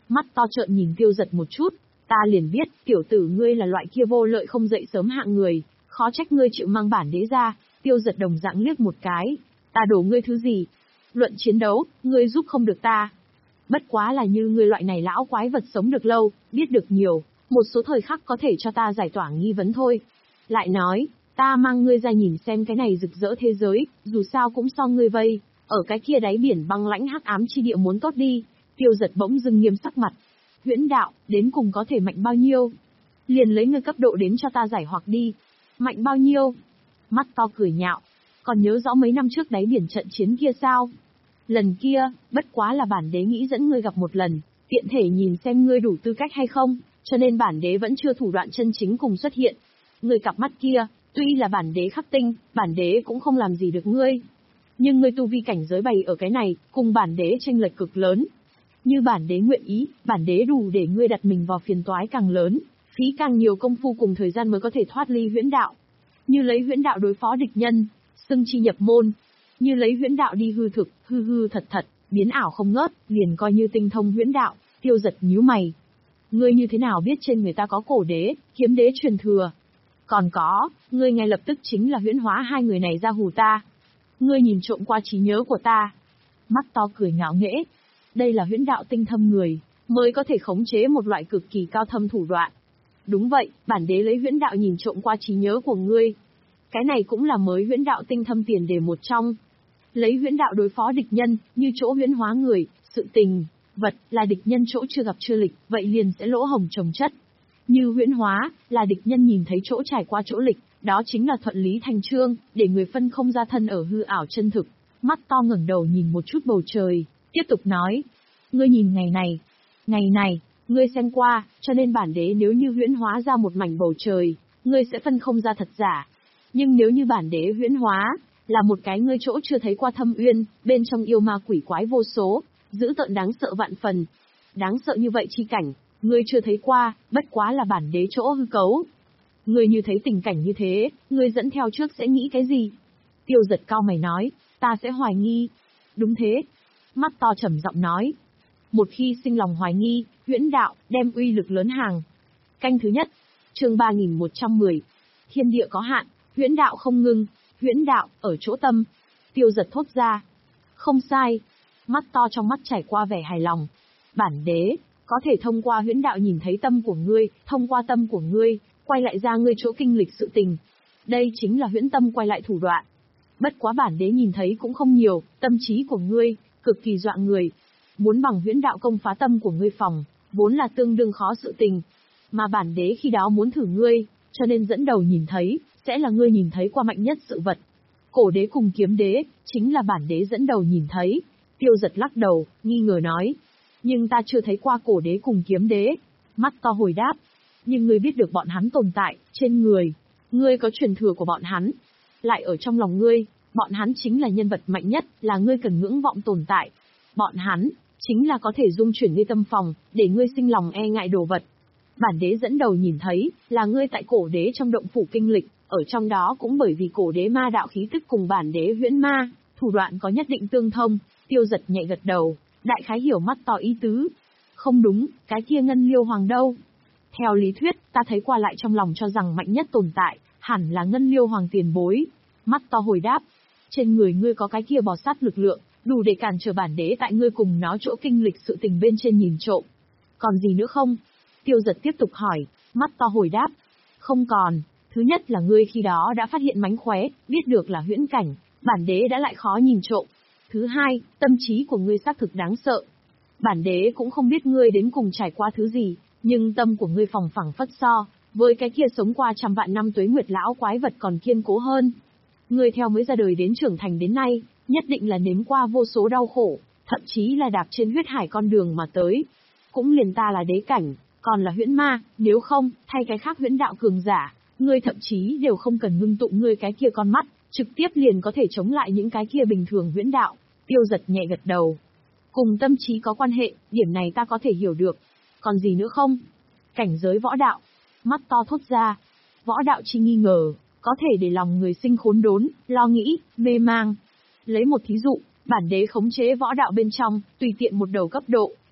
Mắt to trợn nhìn Tiêu Giật một chút, ta liền biết, tiểu tử ngươi là loại kia vô lợi không dậy sớm hạng người, khó trách ngươi chịu mang bản đế ra. Tiêu Giật đồng dạng liếc một cái, ta đổ ngươi thứ gì? Luận chiến đấu, ngươi giúp không được ta. Bất quá là như ngươi loại này lão quái vật sống được lâu, biết được nhiều, một số thời khắc có thể cho ta giải tỏa nghi vấn thôi. Lại nói, ta mang ngươi ra nhìn xem cái này rực rỡ thế giới, dù sao cũng so ngươi vây, ở cái kia đáy biển băng lãnh hắc ám chi địa muốn tốt đi. Tiêu Giật bỗng dưng nghiêm sắc mặt. Huyễn đạo, đến cùng có thể mạnh bao nhiêu? Liền lấy ngươi cấp độ đến cho ta giải hoặc đi. Mạnh bao nhiêu? Mắt to cười nhạo. Còn nhớ rõ mấy năm trước đáy biển trận chiến kia sao? Lần kia, bất quá là bản đế nghĩ dẫn ngươi gặp một lần, tiện thể nhìn xem ngươi đủ tư cách hay không, cho nên bản đế vẫn chưa thủ đoạn chân chính cùng xuất hiện. Ngươi cặp mắt kia, tuy là bản đế khắc tinh, bản đế cũng không làm gì được ngươi. Nhưng ngươi tu vi cảnh giới bày ở cái này, cùng bản đế chênh lệch cực lớn. Như bản đế nguyện ý, bản đế đủ để ngươi đặt mình vào phiền toái càng lớn, phí càng nhiều công phu cùng thời gian mới có thể thoát ly huyễn đạo. Như lấy huyễn đạo đối phó địch nhân, xưng chi nhập môn. Như lấy huyễn đạo đi hư thực, hư hư thật thật, biến ảo không ngớt, liền coi như tinh thông huyễn đạo. Tiêu Giật nhíu mày. Ngươi như thế nào biết trên người ta có cổ đế, kiếm đế truyền thừa? Còn có, ngươi ngay lập tức chính là huyễn hóa hai người này ra hù ta. Ngươi nhìn trộm qua trí nhớ của ta. Mắt to cười ngạo nghễ. Đây là huyễn đạo tinh thâm người, mới có thể khống chế một loại cực kỳ cao thâm thủ đoạn. Đúng vậy, bản đế lấy huyễn đạo nhìn trộm qua trí nhớ của ngươi. Cái này cũng là mới huyễn đạo tinh thâm tiền đề một trong. Lấy huyễn đạo đối phó địch nhân, như chỗ huyễn hóa người, sự tình, vật, là địch nhân chỗ chưa gặp chưa lịch, vậy liền sẽ lỗ hồng chồng chất. Như huyễn hóa, là địch nhân nhìn thấy chỗ trải qua chỗ lịch, đó chính là thuận lý thành trương, để người phân không ra thân ở hư ảo chân thực. Mắt to ngẩng đầu nhìn một chút bầu trời, tiếp tục nói. Ngươi nhìn ngày này, ngày này, ngươi xem qua, cho nên bản đế nếu như huyễn hóa ra một mảnh bầu trời, ngươi sẽ phân không ra thật giả. Nhưng nếu như bản đế huyễn hóa, là một cái ngươi chỗ chưa thấy qua thâm uyên, bên trong yêu ma quỷ quái vô số, dữ tợn đáng sợ vạn phần. Đáng sợ như vậy chi cảnh, ngươi chưa thấy qua, bất quá là bản đế chỗ hư cấu. Ngươi như thấy tình cảnh như thế, ngươi dẫn theo trước sẽ nghĩ cái gì? Tiêu Giật cao mày nói, ta sẽ hoài nghi. Đúng thế. Mắt to trầm giọng nói. Một khi sinh lòng hoài nghi, huyễn đạo, đem uy lực lớn hàng. Canh thứ nhất, chương ba nghìn một trăm mười. Thiên địa có hạn, huyễn đạo không ngưng, huyễn đạo, ở chỗ tâm. Tiêu Giật thốt ra. Không sai. Mắt to trong mắt trải qua vẻ hài lòng. Bản đế, có thể thông qua huyễn đạo nhìn thấy tâm của ngươi, thông qua tâm của ngươi, quay lại ra ngươi chỗ kinh lịch sự tình. Đây chính là huyễn tâm quay lại thủ đoạn. Bất quá bản đế nhìn thấy cũng không nhiều, tâm trí của ngươi, cực kỳ dọa người. Muốn bằng huyễn đạo công phá tâm của ngươi phòng, vốn là tương đương khó sự tình. Mà bản đế khi đó muốn thử ngươi, cho nên dẫn đầu nhìn thấy, sẽ là ngươi nhìn thấy qua mạnh nhất sự vật. Cổ đế cùng kiếm đế, chính là bản đế dẫn đầu nhìn thấy. Tiêu Giật lắc đầu, nghi ngờ nói. Nhưng ta chưa thấy qua cổ đế cùng kiếm đế. Mắt to hồi đáp. Nhưng ngươi biết được bọn hắn tồn tại, trên người. Ngươi có truyền thừa của bọn hắn. Lại ở trong lòng ngươi, bọn hắn chính là nhân vật mạnh nhất, là ngươi cần ngưỡng vọng tồn tại. Bọn hắn, chính là có thể dung chuyển ngươi tâm phòng, để ngươi sinh lòng e ngại đồ vật. Bản đế dẫn đầu nhìn thấy, là ngươi tại cổ đế trong động phủ kinh lịch, ở trong đó cũng bởi vì cổ đế ma đạo khí tức cùng bản đế huyễn ma, thủ đoạn có nhất định tương thông. Tiêu Giật nhẹ gật đầu, đại khái hiểu mắt to ý tứ. Không đúng, cái kia Ngân Liêu Hoàng đâu? Theo lý thuyết, ta thấy qua lại trong lòng cho rằng mạnh nhất tồn tại, hẳn là Ngân Liêu Hoàng tiền bối. Mắt to hồi đáp, trên người ngươi có cái kia bò sát lực lượng, đủ để cản trở bản đế tại ngươi cùng nó chỗ kinh lịch sự tình bên trên nhìn trộm. Còn gì nữa không? Tiêu Giật tiếp tục hỏi, mắt to hồi đáp, không còn. Thứ nhất là ngươi khi đó đã phát hiện mánh khóe, biết được là huyễn cảnh, bản đế đã lại khó nhìn trộm. Thứ hai, tâm trí của ngươi xác thực đáng sợ. Bản đế cũng không biết ngươi đến cùng trải qua thứ gì, nhưng tâm của ngươi phòng phẳng phất so, với cái kia sống qua trăm vạn năm tuế nguyệt lão quái vật còn kiên cố hơn. Ngươi theo mới ra đời đến trưởng thành đến nay, nhất định là nếm qua vô số đau khổ, thậm chí là đạp trên huyết hải con đường mà tới. Cũng liền ta là đế cảnh, còn là huyễn ma, nếu không, thay cái khác huyễn đạo cường giả, ngươi thậm chí đều không cần ngưng tụ ngươi cái kia con mắt, trực tiếp liền có thể chống lại những cái kia bình thường huyễn đạo. Tiêu Giật nhẹ gật đầu. Cùng tâm trí có quan hệ, điểm này ta có thể hiểu được. Còn gì nữa không? Cảnh giới võ đạo. Mắt to thốt ra. Võ đạo chi nghi ngờ, có thể để lòng người sinh khốn đốn, lo nghĩ, mê mang. Lấy một thí dụ, bản đế khống chế võ đạo bên trong, tùy tiện một đầu cấp độ,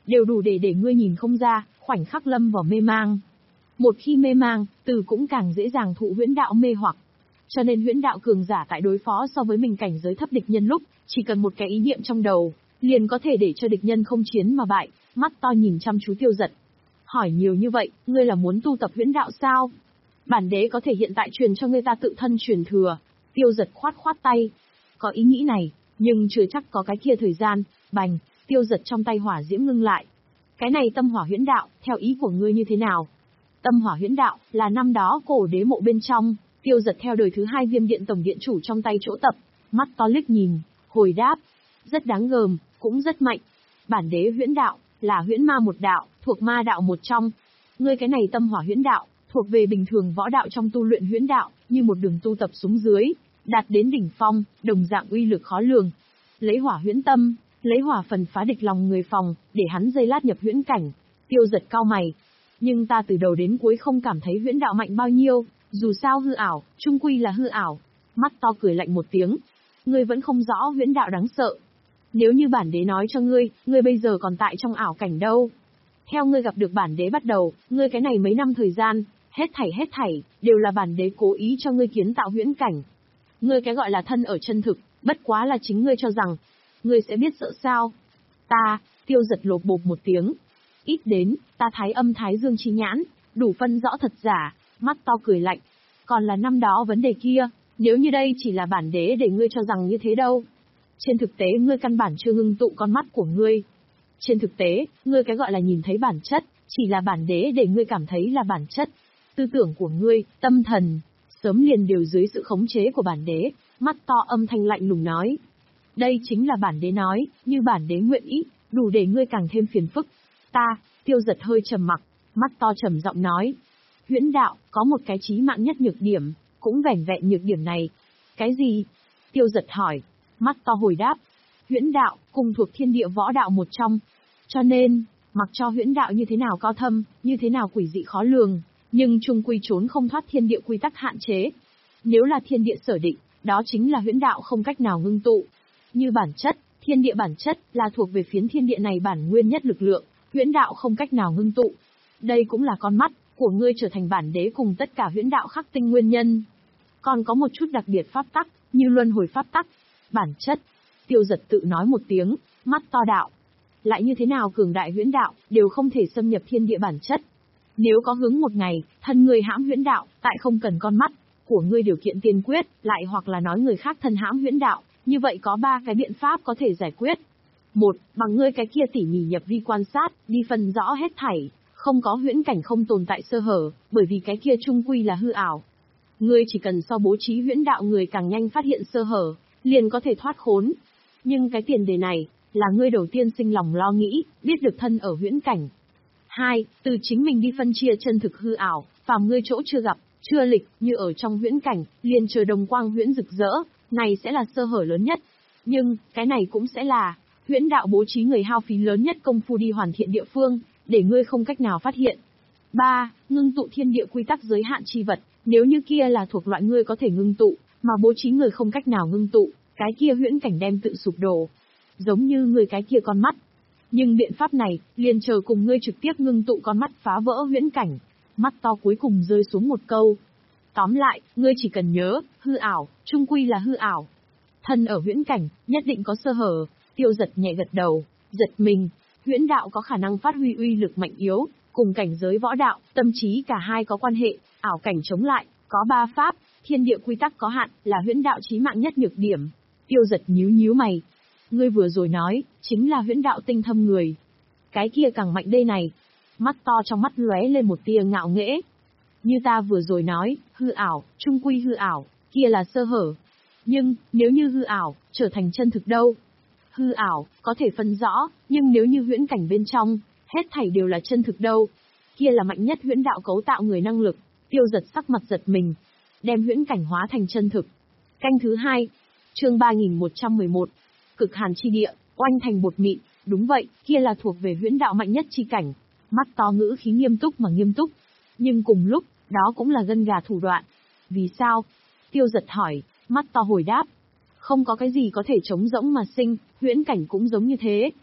đều đủ để để ngươi nhìn không ra, khoảnh khắc lâm vào mê mang. Một khi mê mang, từ cũng càng dễ dàng thụ huyễn đạo mê hoặc. Cho nên huyễn đạo cường giả tại đối phó so với mình cảnh giới thấp địch nhân lúc, chỉ cần một cái ý niệm trong đầu, liền có thể để cho địch nhân không chiến mà bại. Mắt to nhìn chăm chú Tiêu Dật. Hỏi nhiều như vậy, ngươi là muốn tu tập huyễn đạo sao? Bản đế có thể hiện tại truyền cho ngươi ta tự thân truyền thừa. Tiêu Dật khoát khoát tay. Có ý nghĩ này, nhưng chưa chắc có cái kia thời gian. Bành, Tiêu Dật trong tay hỏa diễm ngưng lại. Cái này tâm hỏa huyễn đạo, theo ý của ngươi như thế nào? Tâm hỏa huyễn đạo, là năm đó cổ đế mộ bên trong, Tiêu Dật theo đời thứ hai Viêm Điện tổng điện chủ trong tay chỗ tập, mắt to liếc nhìn, hồi đáp. Rất đáng gờm, cũng rất mạnh. Bản đế huyễn đạo, là huyễn ma một đạo, thuộc ma đạo một trong. Ngươi cái này tâm hỏa huyễn đạo, thuộc về bình thường võ đạo trong tu luyện huyễn đạo, như một đường tu tập xuống dưới, đạt đến đỉnh phong, đồng dạng uy lực khó lường. Lấy hỏa huyễn tâm, lấy hỏa phần phá địch lòng người phòng, để hắn giây lát nhập huyễn cảnh. Tiêu Dật cau mày. Nhưng ta từ đầu đến cuối không cảm thấy huyễn đạo mạnh bao nhiêu, dù sao hư ảo, chung quy là hư ảo. Mắt to cười lạnh một tiếng. Ngươi vẫn không rõ huyễn đạo đáng sợ. Nếu như bản đế nói cho ngươi, ngươi bây giờ còn tại trong ảo cảnh đâu. Theo ngươi gặp được bản đế bắt đầu, ngươi cái này mấy năm thời gian, hết thảy hết thảy, đều là bản đế cố ý cho ngươi kiến tạo huyễn cảnh. Ngươi cái gọi là thân ở chân thực, bất quá là chính ngươi cho rằng, ngươi sẽ biết sợ sao. Ta, Tiêu Dật lột bột một tiếng. Ít đến, ta thái âm thái dương chi nhãn, đủ phân rõ thật giả, mắt to cười lạnh. Còn là năm đó vấn đề kia, nếu như đây chỉ là bản đế để ngươi cho rằng như thế đâu. Trên thực tế ngươi căn bản chưa ngưng tụ con mắt của ngươi. Trên thực tế, ngươi cái gọi là nhìn thấy bản chất, chỉ là bản đế để ngươi cảm thấy là bản chất. Tư tưởng của ngươi, tâm thần, sớm liền đều dưới sự khống chế của bản đế, mắt to âm thanh lạnh lùng nói. Đây chính là bản đế nói, như bản đế nguyện ý, đủ để ngươi càng thêm phiền phức. Ta, Tiêu Dật hơi trầm mặc, mắt to trầm giọng nói. Huyễn đạo, có một cái chí mạng nhất nhược điểm, cũng vẻn vẹn nhược điểm này. Cái gì? Tiêu Dật hỏi, mắt to hồi đáp. Huyễn đạo, cùng thuộc thiên địa võ đạo một trong. Cho nên, mặc cho huyễn đạo như thế nào cao thâm, như thế nào quỷ dị khó lường, nhưng chung quy trốn không thoát thiên địa quy tắc hạn chế. Nếu là thiên địa sở định, đó chính là huyễn đạo không cách nào ngưng tụ. Như bản chất, thiên địa bản chất là thuộc về phiến thiên địa này bản nguyên nhất lực lượng, huyễn đạo không cách nào ngưng tụ. Đây cũng là con mắt của ngươi trở thành bản đế cùng tất cả huyễn đạo khắc tinh nguyên nhân. Còn có một chút đặc biệt pháp tắc, như luân hồi pháp tắc. Bản chất, Tiêu Dật tự nói một tiếng, mắt to đạo. Lại như thế nào cường đại huyễn đạo, đều không thể xâm nhập thiên địa bản chất. Nếu có hướng một ngày, thân ngươi hãm huyễn đạo, tại không cần con mắt của ngươi điều kiện tiên quyết, lại hoặc là nói người khác thân hãm huyễn đạo, như vậy có ba cái biện pháp có thể giải quyết. Một, bằng ngươi cái kia tỉ mỉ nhập vi quan sát, đi phân rõ hết thảy, không có huyễn cảnh không tồn tại sơ hở, bởi vì cái kia chung quy là hư ảo. Ngươi chỉ cần sau bố trí huyễn đạo người càng nhanh phát hiện sơ hở, liền có thể thoát khốn. Nhưng cái tiền đề này, là ngươi đầu tiên sinh lòng lo nghĩ, biết được thân ở huyễn cảnh. Hai, từ chính mình đi phân chia chân thực hư ảo, phàm ngươi chỗ chưa gặp, chưa lịch, như ở trong huyễn cảnh, liền chờ đồng quang huyễn rực rỡ, này sẽ là sơ hở lớn nhất. Nhưng, cái này cũng sẽ là, huyễn đạo bố trí người hao phí lớn nhất công phu đi hoàn thiện địa phương, để ngươi không cách nào phát hiện. Ba, ngưng tụ thiên địa quy tắc giới hạn chi vật, nếu như kia là thuộc loại ngươi có thể ngưng tụ, mà bố trí người không cách nào ngưng tụ, cái kia huyễn cảnh đem tự sụp đổ. Giống như người cái kia con mắt. Nhưng biện pháp này, liền chờ cùng ngươi trực tiếp ngưng tụ con mắt phá vỡ huyễn cảnh. Mắt to cuối cùng rơi xuống một câu. Tóm lại, ngươi chỉ cần nhớ, hư ảo, chung quy là hư ảo. Thân ở huyễn cảnh, nhất định có sơ hở. Tiêu Dật nhẹ gật đầu, giật mình. Huyễn đạo có khả năng phát huy uy lực mạnh yếu, cùng cảnh giới võ đạo, tâm trí cả hai có quan hệ, ảo cảnh chống lại, có ba pháp, thiên địa quy tắc có hạn, là huyễn đạo chí mạng nhất nhược điểm. Tiêu Dật nhíu nhíu mày. Ngươi vừa rồi nói, chính là huyễn đạo tinh thâm người. Cái kia càng mạnh đây này. Mắt to trong mắt lóe lên một tia ngạo nghễ. Như ta vừa rồi nói, hư ảo, chung quy hư ảo, kia là sơ hở. Nhưng, nếu như hư ảo, trở thành chân thực đâu? Hư ảo, có thể phân rõ, nhưng nếu như huyễn cảnh bên trong, hết thảy đều là chân thực đâu? Kia là mạnh nhất huyễn đạo cấu tạo người năng lực. Tiêu Dật sắc mặt giật mình. Đem huyễn cảnh hóa thành chân thực. Canh thứ hai. Chương ba nghìn một trăm mười một. Cực hàn chi địa, oanh thành bột mịn. Đúng vậy, kia là thuộc về huyễn đạo mạnh nhất chi cảnh. Mắt to ngữ khí nghiêm túc mà nghiêm túc. Nhưng cùng lúc, đó cũng là gân gà thủ đoạn. Vì sao? Tiêu Dật hỏi, mắt to hồi đáp. Không có cái gì có thể chống rỗng mà sinh, huyễn cảnh cũng giống như thế.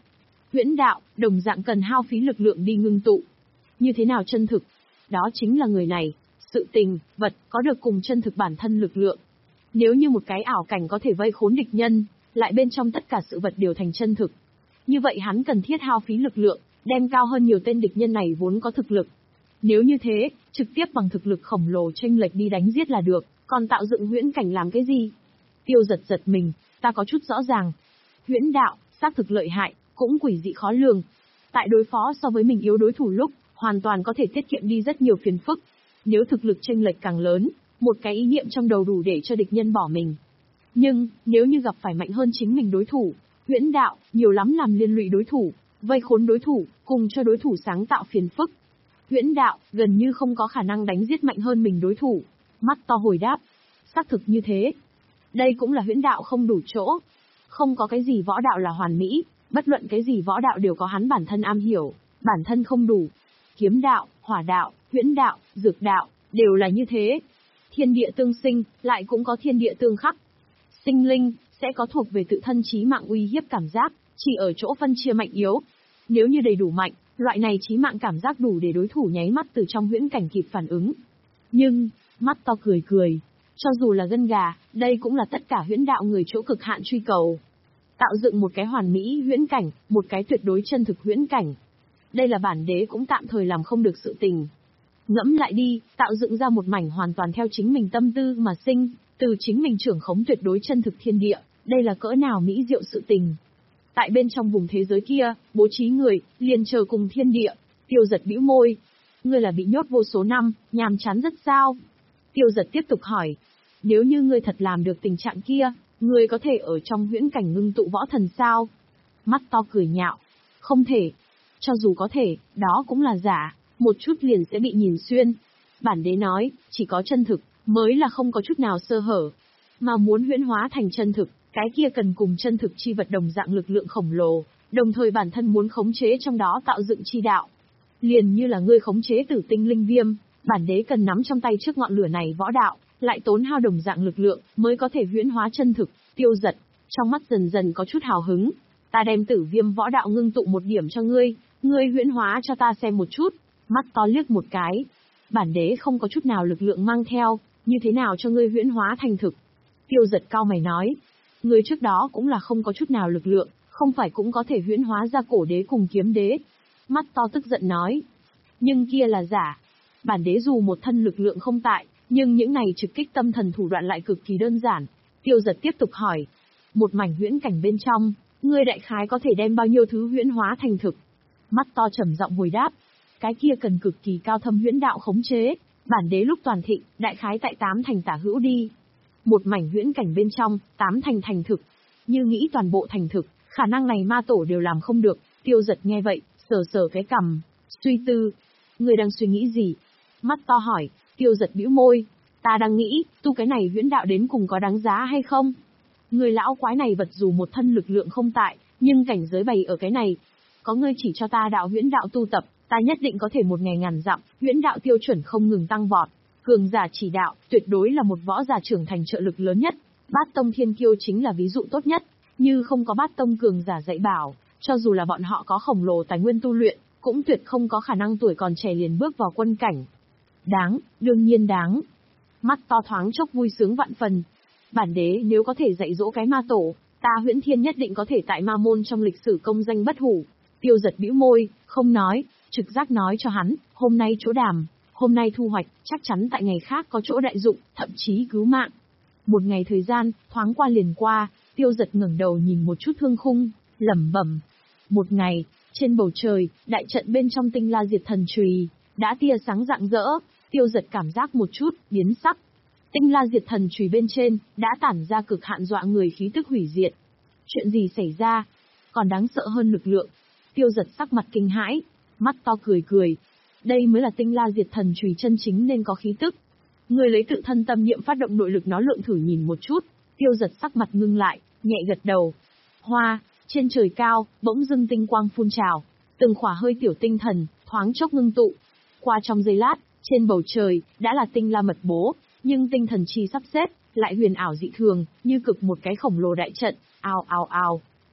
Huyễn đạo, đồng dạng cần hao phí lực lượng đi ngưng tụ. Như thế nào chân thực? Đó chính là người này, sự tình, vật, có được cùng chân thực bản thân lực lượng. Nếu như một cái ảo cảnh có thể vây khốn địch nhân, lại bên trong tất cả sự vật đều thành chân thực. Như vậy hắn cần thiết hao phí lực lượng, đem cao hơn nhiều tên địch nhân này vốn có thực lực. Nếu như thế, trực tiếp bằng thực lực khổng lồ chênh lệch đi đánh giết là được, còn tạo dựng huyễn cảnh làm cái gì? Tiêu giật giật mình, ta có chút rõ ràng. Huyễn đạo, xác thực lợi hại, cũng quỷ dị khó lường. Tại đối phó so với mình yếu đối thủ lúc, hoàn toàn có thể tiết kiệm đi rất nhiều phiền phức. Nếu thực lực chênh lệch càng lớn, một cái ý niệm trong đầu đủ để cho địch nhân bỏ mình. Nhưng, nếu như gặp phải mạnh hơn chính mình đối thủ, huyễn đạo, nhiều lắm làm liên lụy đối thủ, vây khốn đối thủ, cùng cho đối thủ sáng tạo phiền phức. Huyễn đạo, gần như không có khả năng đánh giết mạnh hơn mình đối thủ. Mắt to hồi đáp. Xác thực như thế. Đây cũng là huyễn đạo không đủ chỗ. Không có cái gì võ đạo là hoàn mỹ, bất luận cái gì võ đạo đều có hắn bản thân am hiểu, bản thân không đủ. Kiếm đạo, hỏa đạo, huyễn đạo, dược đạo, đều là như thế. Thiên địa tương sinh, lại cũng có thiên địa tương khắc. Sinh linh, sẽ có thuộc về tự thân chí mạng uy hiếp cảm giác, chỉ ở chỗ phân chia mạnh yếu. Nếu như đầy đủ mạnh, loại này chí mạng cảm giác đủ để đối thủ nháy mắt từ trong huyễn cảnh kịp phản ứng. Nhưng, mắt to cười cười, cho dù là gân gà, đây cũng là tất cả huyễn đạo người chỗ cực hạn truy cầu. Tạo dựng một cái hoàn mỹ huyễn cảnh, một cái tuyệt đối chân thực huyễn cảnh. Đây là bản đế cũng tạm thời làm không được sự tình. Ngẫm lại đi, tạo dựng ra một mảnh hoàn toàn theo chính mình tâm tư mà sinh, từ chính mình trưởng khống tuyệt đối chân thực thiên địa, đây là cỡ nào mỹ diệu sự tình. Tại bên trong vùng thế giới kia, bố trí người, liền chờ cùng thiên địa. Tiêu giật bĩu môi. Ngươi là bị nhốt vô số năm, nhàm chán rất sao? Tiêu giật tiếp tục hỏi. Nếu như ngươi thật làm được tình trạng kia, ngươi có thể ở trong huyễn cảnh ngưng tụ võ thần sao? Mắt to cười nhạo. Không thể. Cho dù có thể, đó cũng là giả, một chút liền sẽ bị nhìn xuyên. Bản đế nói, chỉ có chân thực, mới là không có chút nào sơ hở. Mà muốn huyễn hóa thành chân thực, cái kia cần cùng chân thực chi vật đồng dạng lực lượng khổng lồ, đồng thời bản thân muốn khống chế trong đó tạo dựng chi đạo. Liền như là ngươi khống chế tử tinh linh viêm, bản đế cần nắm trong tay trước ngọn lửa này võ đạo, lại tốn hao đồng dạng lực lượng, mới có thể huyễn hóa chân thực. Tiêu giật, trong mắt dần dần có chút hào hứng. Ta đem tử viêm võ đạo ngưng tụ một điểm cho ngươi, ngươi huyễn hóa cho ta xem một chút. Mắt to liếc một cái. Bản đế không có chút nào lực lượng mang theo, như thế nào cho ngươi huyễn hóa thành thực? Tiêu giật cao mày nói. Ngươi trước đó cũng là không có chút nào lực lượng, không phải cũng có thể huyễn hóa ra cổ đế cùng kiếm đế. Mắt to tức giận nói. Nhưng kia là giả. Bản đế dù một thân lực lượng không tại, nhưng những này trực kích tâm thần thủ đoạn lại cực kỳ đơn giản. Tiêu giật tiếp tục hỏi. Một mảnh huyễn cảnh bên trong, ngươi đại khái có thể đem bao nhiêu thứ huyễn hóa thành thực? Mắt to trầm giọng hồi đáp. Cái kia cần cực kỳ cao thâm huyễn đạo khống chế, bản đế lúc toàn thịnh, đại khái tại tám thành tả hữu đi. Một mảnh huyễn cảnh bên trong, tám thành thành thực. Như nghĩ toàn bộ thành thực, khả năng này ma tổ đều làm không được. Tiêu giật nghe vậy, sờ sờ cái cằm, suy tư. Người đang suy nghĩ gì? Mắt to hỏi. Tiêu giật bĩu môi. Ta đang nghĩ, tu cái này huyễn đạo đến cùng có đáng giá hay không? Người lão quái này vật dù một thân lực lượng không tại, nhưng cảnh giới bày ở cái này. Có ngươi chỉ cho ta đạo huyễn đạo tu tập, ta nhất định có thể một ngày ngàn dặm, huyễn đạo tiêu chuẩn không ngừng tăng vọt. Cường giả chỉ đạo, tuyệt đối là một võ giả trưởng thành trợ lực lớn nhất. Bát tông thiên kiêu chính là ví dụ tốt nhất. Như không có bát tông cường giả dạy bảo, cho dù là bọn họ có khổng lồ tài nguyên tu luyện, cũng tuyệt không có khả năng tuổi còn trẻ liền bước vào quân cảnh. Đáng, đương nhiên đáng. Mắt to thoáng chốc vui sướng vạn phần. Bản đế nếu có thể dạy dỗ cái ma tổ, ta Huyễn Thiên nhất định có thể tại ma môn trong lịch sử công danh bất hủ. Tiêu giật bĩu môi, không nói, trực giác nói cho hắn, hôm nay chỗ đàm, hôm nay thu hoạch, chắc chắn tại ngày khác có chỗ đại dụng, thậm chí cứu mạng. Một ngày thời gian, thoáng qua liền qua, tiêu giật ngẩng đầu nhìn một chút thương khung, lẩm bẩm. Một ngày, trên bầu trời, đại trận bên trong tinh la diệt thần chùy, đã tia sáng rạng rỡ, tiêu giật cảm giác một chút, biến sắc. Tinh la diệt thần chùy bên trên, đã tản ra cực hạn dọa người khí tức hủy diệt. Chuyện gì xảy ra? Còn đáng sợ hơn lực lượng. Tiêu giật sắc mặt kinh hãi, mắt to cười cười. Đây mới là tinh la diệt thần chùy chân chính nên có khí tức. Người lấy tự thân tâm niệm phát động nội lực nó lượng thử nhìn một chút. Tiêu giật sắc mặt ngưng lại, nhẹ gật đầu. Hoa, trên trời cao, bỗng dưng tinh quang phun trào. Từng khỏa hơi tiểu tinh thần, thoáng chốc ngưng tụ. Qua trong giây lát, trên bầu trời, đã là tinh la mật bố. Nhưng tinh thần chi sắp xếp, lại huyền ảo dị thường, như cực một cái khổng lồ đại trận, ào ào ào.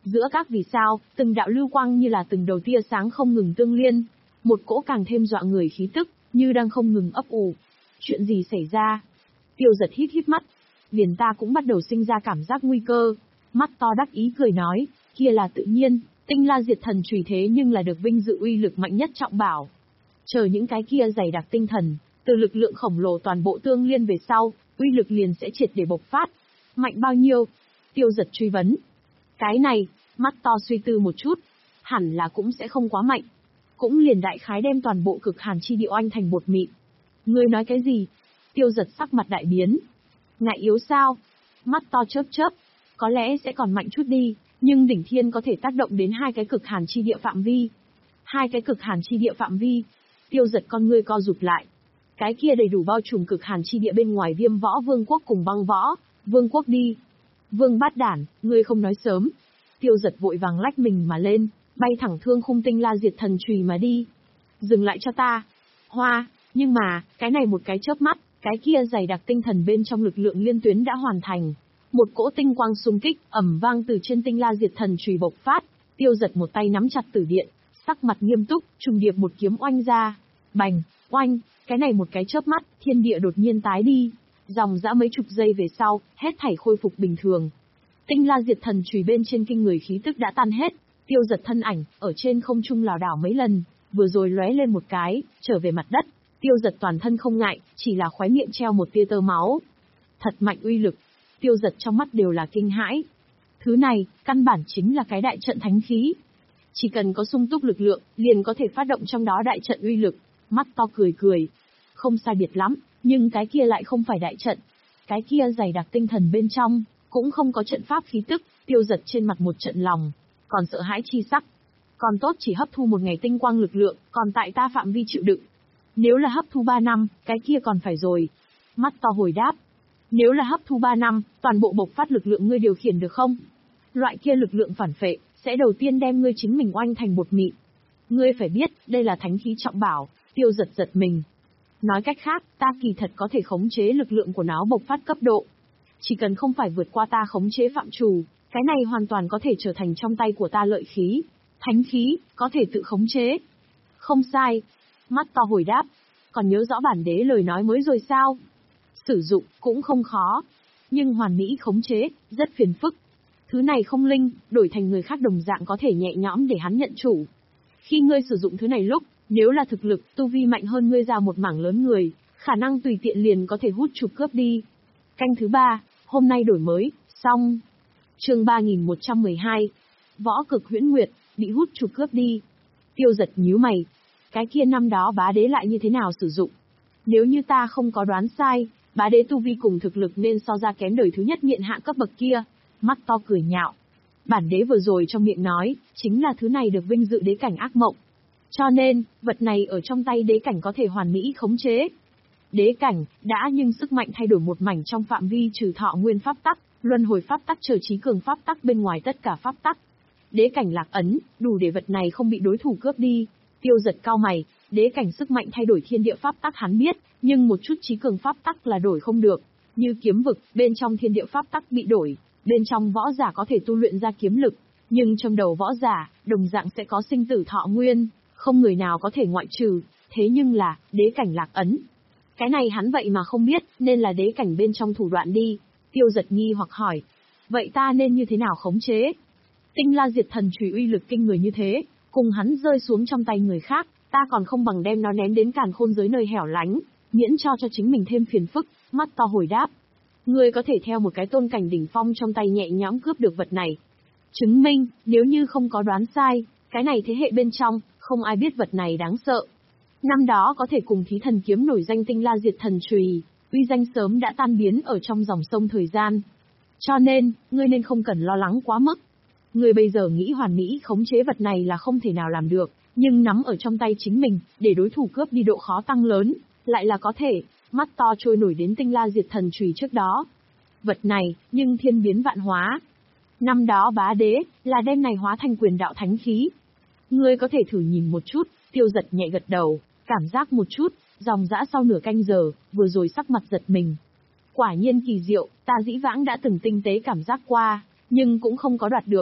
Giữa các vì sao, từng đạo lưu quang như là từng đầu tia sáng không ngừng tương liên. Một cỗ càng thêm dọa người khí tức, như đang không ngừng ấp ủ. Chuyện gì xảy ra? Tiêu Giật hít hít mắt. Liền ta cũng bắt đầu sinh ra cảm giác nguy cơ. Mắt to đắc ý cười nói, kia là tự nhiên, Tinh La Diệt Thần Chùy thế nhưng là được vinh dự uy lực mạnh nhất trọng bảo. Chờ những cái kia dày đặc tinh thần, từ lực lượng khổng lồ toàn bộ tương liên về sau, uy lực liền sẽ triệt để bộc phát. Mạnh bao nhiêu? Tiêu Giật truy vấn. Cái này, mắt to suy tư một chút, hẳn là cũng sẽ không quá mạnh. Cũng liền đại khái đem toàn bộ cực hàn chi địa oanh thành bột mịn. Ngươi nói cái gì? Tiêu Giật sắc mặt đại biến. Ngại yếu sao? Mắt to chớp chớp. Có lẽ sẽ còn mạnh chút đi, nhưng đỉnh thiên có thể tác động đến hai cái cực hàn chi địa phạm vi. Hai cái cực hàn chi địa phạm vi. Tiêu Giật con ngươi co rụt lại. Cái kia đầy đủ bao trùm cực hàn chi địa bên ngoài Viêm Võ Vương quốc cùng Băng Võ Vương quốc đi. Vương Bát Đản, ngươi không nói sớm. Tiêu Giật vội vàng lách mình mà lên, bay thẳng thương khung Tinh La Diệt Thần Chùy mà đi. Dừng lại cho ta. Hoa, nhưng mà, cái này một cái chớp mắt, cái kia dày đặc tinh thần bên trong lực lượng liên tuyến đã hoàn thành. Một cỗ tinh quang xung kích, ầm vang từ trên Tinh La Diệt Thần Chùy bộc phát. Tiêu Giật một tay nắm chặt tử điện, sắc mặt nghiêm túc, trùng điệp một kiếm oanh ra. Bành, oanh, cái này một cái chớp mắt, thiên địa đột nhiên tái đi. Dòng dã mấy chục giây về sau, hết thảy khôi phục bình thường. Tinh La Diệt Thần Chùy bên trên kinh người khí tức đã tan hết. Tiêu Giật thân ảnh, ở trên không trung lảo đảo mấy lần, vừa rồi lóe lên một cái, trở về mặt đất. Tiêu Giật toàn thân không ngại, chỉ là khóe miệng treo một tia tơ máu. Thật mạnh uy lực. Tiêu Giật trong mắt đều là kinh hãi. Thứ này, căn bản chính là cái đại trận thánh khí. Chỉ cần có sung túc lực lượng, liền có thể phát động trong đó đại trận uy lực. Mắt to cười cười. Không sai biệt lắm, nhưng cái kia lại không phải đại trận. Cái kia dày đặc tinh thần bên trong, cũng không có trận pháp khí tức. Tiêu Giật trên mặt một trận lòng, còn sợ hãi chi sắc. Còn tốt chỉ hấp thu một ngày tinh quang lực lượng, còn tại ta phạm vi chịu đựng. Nếu là hấp thu ba năm, cái kia còn phải rồi. Mắt to hồi đáp. Nếu là hấp thu ba năm, toàn bộ bộc phát lực lượng ngươi điều khiển được không? Loại kia lực lượng phản phệ, sẽ đầu tiên đem ngươi chính mình oanh thành bột mịn. Ngươi phải biết, đây là thánh khí trọng bảo. Tiêu Giật giật mình. Nói cách khác, ta kỳ thật có thể khống chế lực lượng của nó bộc phát cấp độ. Chỉ cần không phải vượt qua ta khống chế phạm trù, cái này hoàn toàn có thể trở thành trong tay của ta lợi khí. Thánh khí, có thể tự khống chế. Không sai. Mắt to hồi đáp. Còn nhớ rõ bản đế lời nói mới rồi sao? Sử dụng, cũng không khó. Nhưng hoàn mỹ khống chế, rất phiền phức. Thứ này không linh, đổi thành người khác đồng dạng có thể nhẹ nhõm để hắn nhận chủ. Khi ngươi sử dụng thứ này lúc, nếu là thực lực, tu vi mạnh hơn ngươi ra một mảng lớn người, khả năng tùy tiện liền có thể hút chụp cướp đi. Canh thứ ba, hôm nay đổi mới, xong. Chương ba nghìn một trăm mười hai. Võ cực huyễn nguyệt, bị hút chụp cướp đi. Tiêu Giật nhíu mày. Cái kia năm đó bá đế lại như thế nào sử dụng? Nếu như ta không có đoán sai, bá đế tu vi cùng thực lực nên so ra kém đời thứ nhất nghiện hạ cấp bậc kia. Mắt to cười nhạo. Bản đế vừa rồi trong miệng nói, chính là thứ này được vinh dự đế cảnh ác mộng. Cho nên, vật này ở trong tay đế cảnh có thể hoàn mỹ khống chế. Đế cảnh, đã nhưng sức mạnh thay đổi một mảnh trong phạm vi trừ thọ nguyên pháp tắc, luân hồi pháp tắc chờ trí cường pháp tắc bên ngoài tất cả pháp tắc. Đế cảnh lạc ấn, đủ để vật này không bị đối thủ cướp đi. Tiêu Giật cao mày, đế cảnh sức mạnh thay đổi thiên địa pháp tắc hắn biết, nhưng một chút trí cường pháp tắc là đổi không được. Như kiếm vực, bên trong thiên địa pháp tắc bị đổi, bên trong võ giả có thể tu luyện ra kiếm lực, nhưng trong đầu võ giả, đồng dạng sẽ có sinh tử thọ nguyên, không người nào có thể ngoại trừ, thế nhưng là, đế cảnh lạc ấn. Cái này hắn vậy mà không biết, nên là đế cảnh bên trong thủ đoạn đi. Tiêu Giật nghi hoặc hỏi, vậy ta nên như thế nào khống chế? Tinh La Diệt Thần Chùy uy lực kinh người như thế, cùng hắn rơi xuống trong tay người khác, ta còn không bằng đem nó ném đến càn khôn giới nơi hẻo lánh, miễn cho cho chính mình thêm phiền phức. Mắt to hồi đáp. Ngươi có thể theo một cái tôn cảnh đỉnh phong trong tay nhẹ nhõm cướp được vật này. Chứng minh, nếu như không có đoán sai, cái này thế hệ bên trong, không ai biết vật này đáng sợ. Năm đó có thể cùng thí thần kiếm nổi danh Tinh La Diệt Thần Chùy, uy danh sớm đã tan biến ở trong dòng sông thời gian. Cho nên, ngươi nên không cần lo lắng quá mức. Ngươi bây giờ nghĩ hoàn mỹ khống chế vật này là không thể nào làm được, nhưng nắm ở trong tay chính mình, để đối thủ cướp đi độ khó tăng lớn, lại là có thể. Mắt to trôi nổi đến Tinh La Diệt Thần Chùy trước đó. Vật này, nhưng thiên biến vạn hóa. Năm đó bá đế, là đem này hóa thành quyền đạo thánh khí. Ngươi có thể thử nhìn một chút. Tiêu Giật nhẹ gật đầu, cảm giác một chút, dòng dã sau nửa canh giờ, vừa rồi sắc mặt giật mình. Quả nhiên kỳ diệu, ta dĩ vãng đã từng tinh tế cảm giác qua, nhưng cũng không có đoạt được.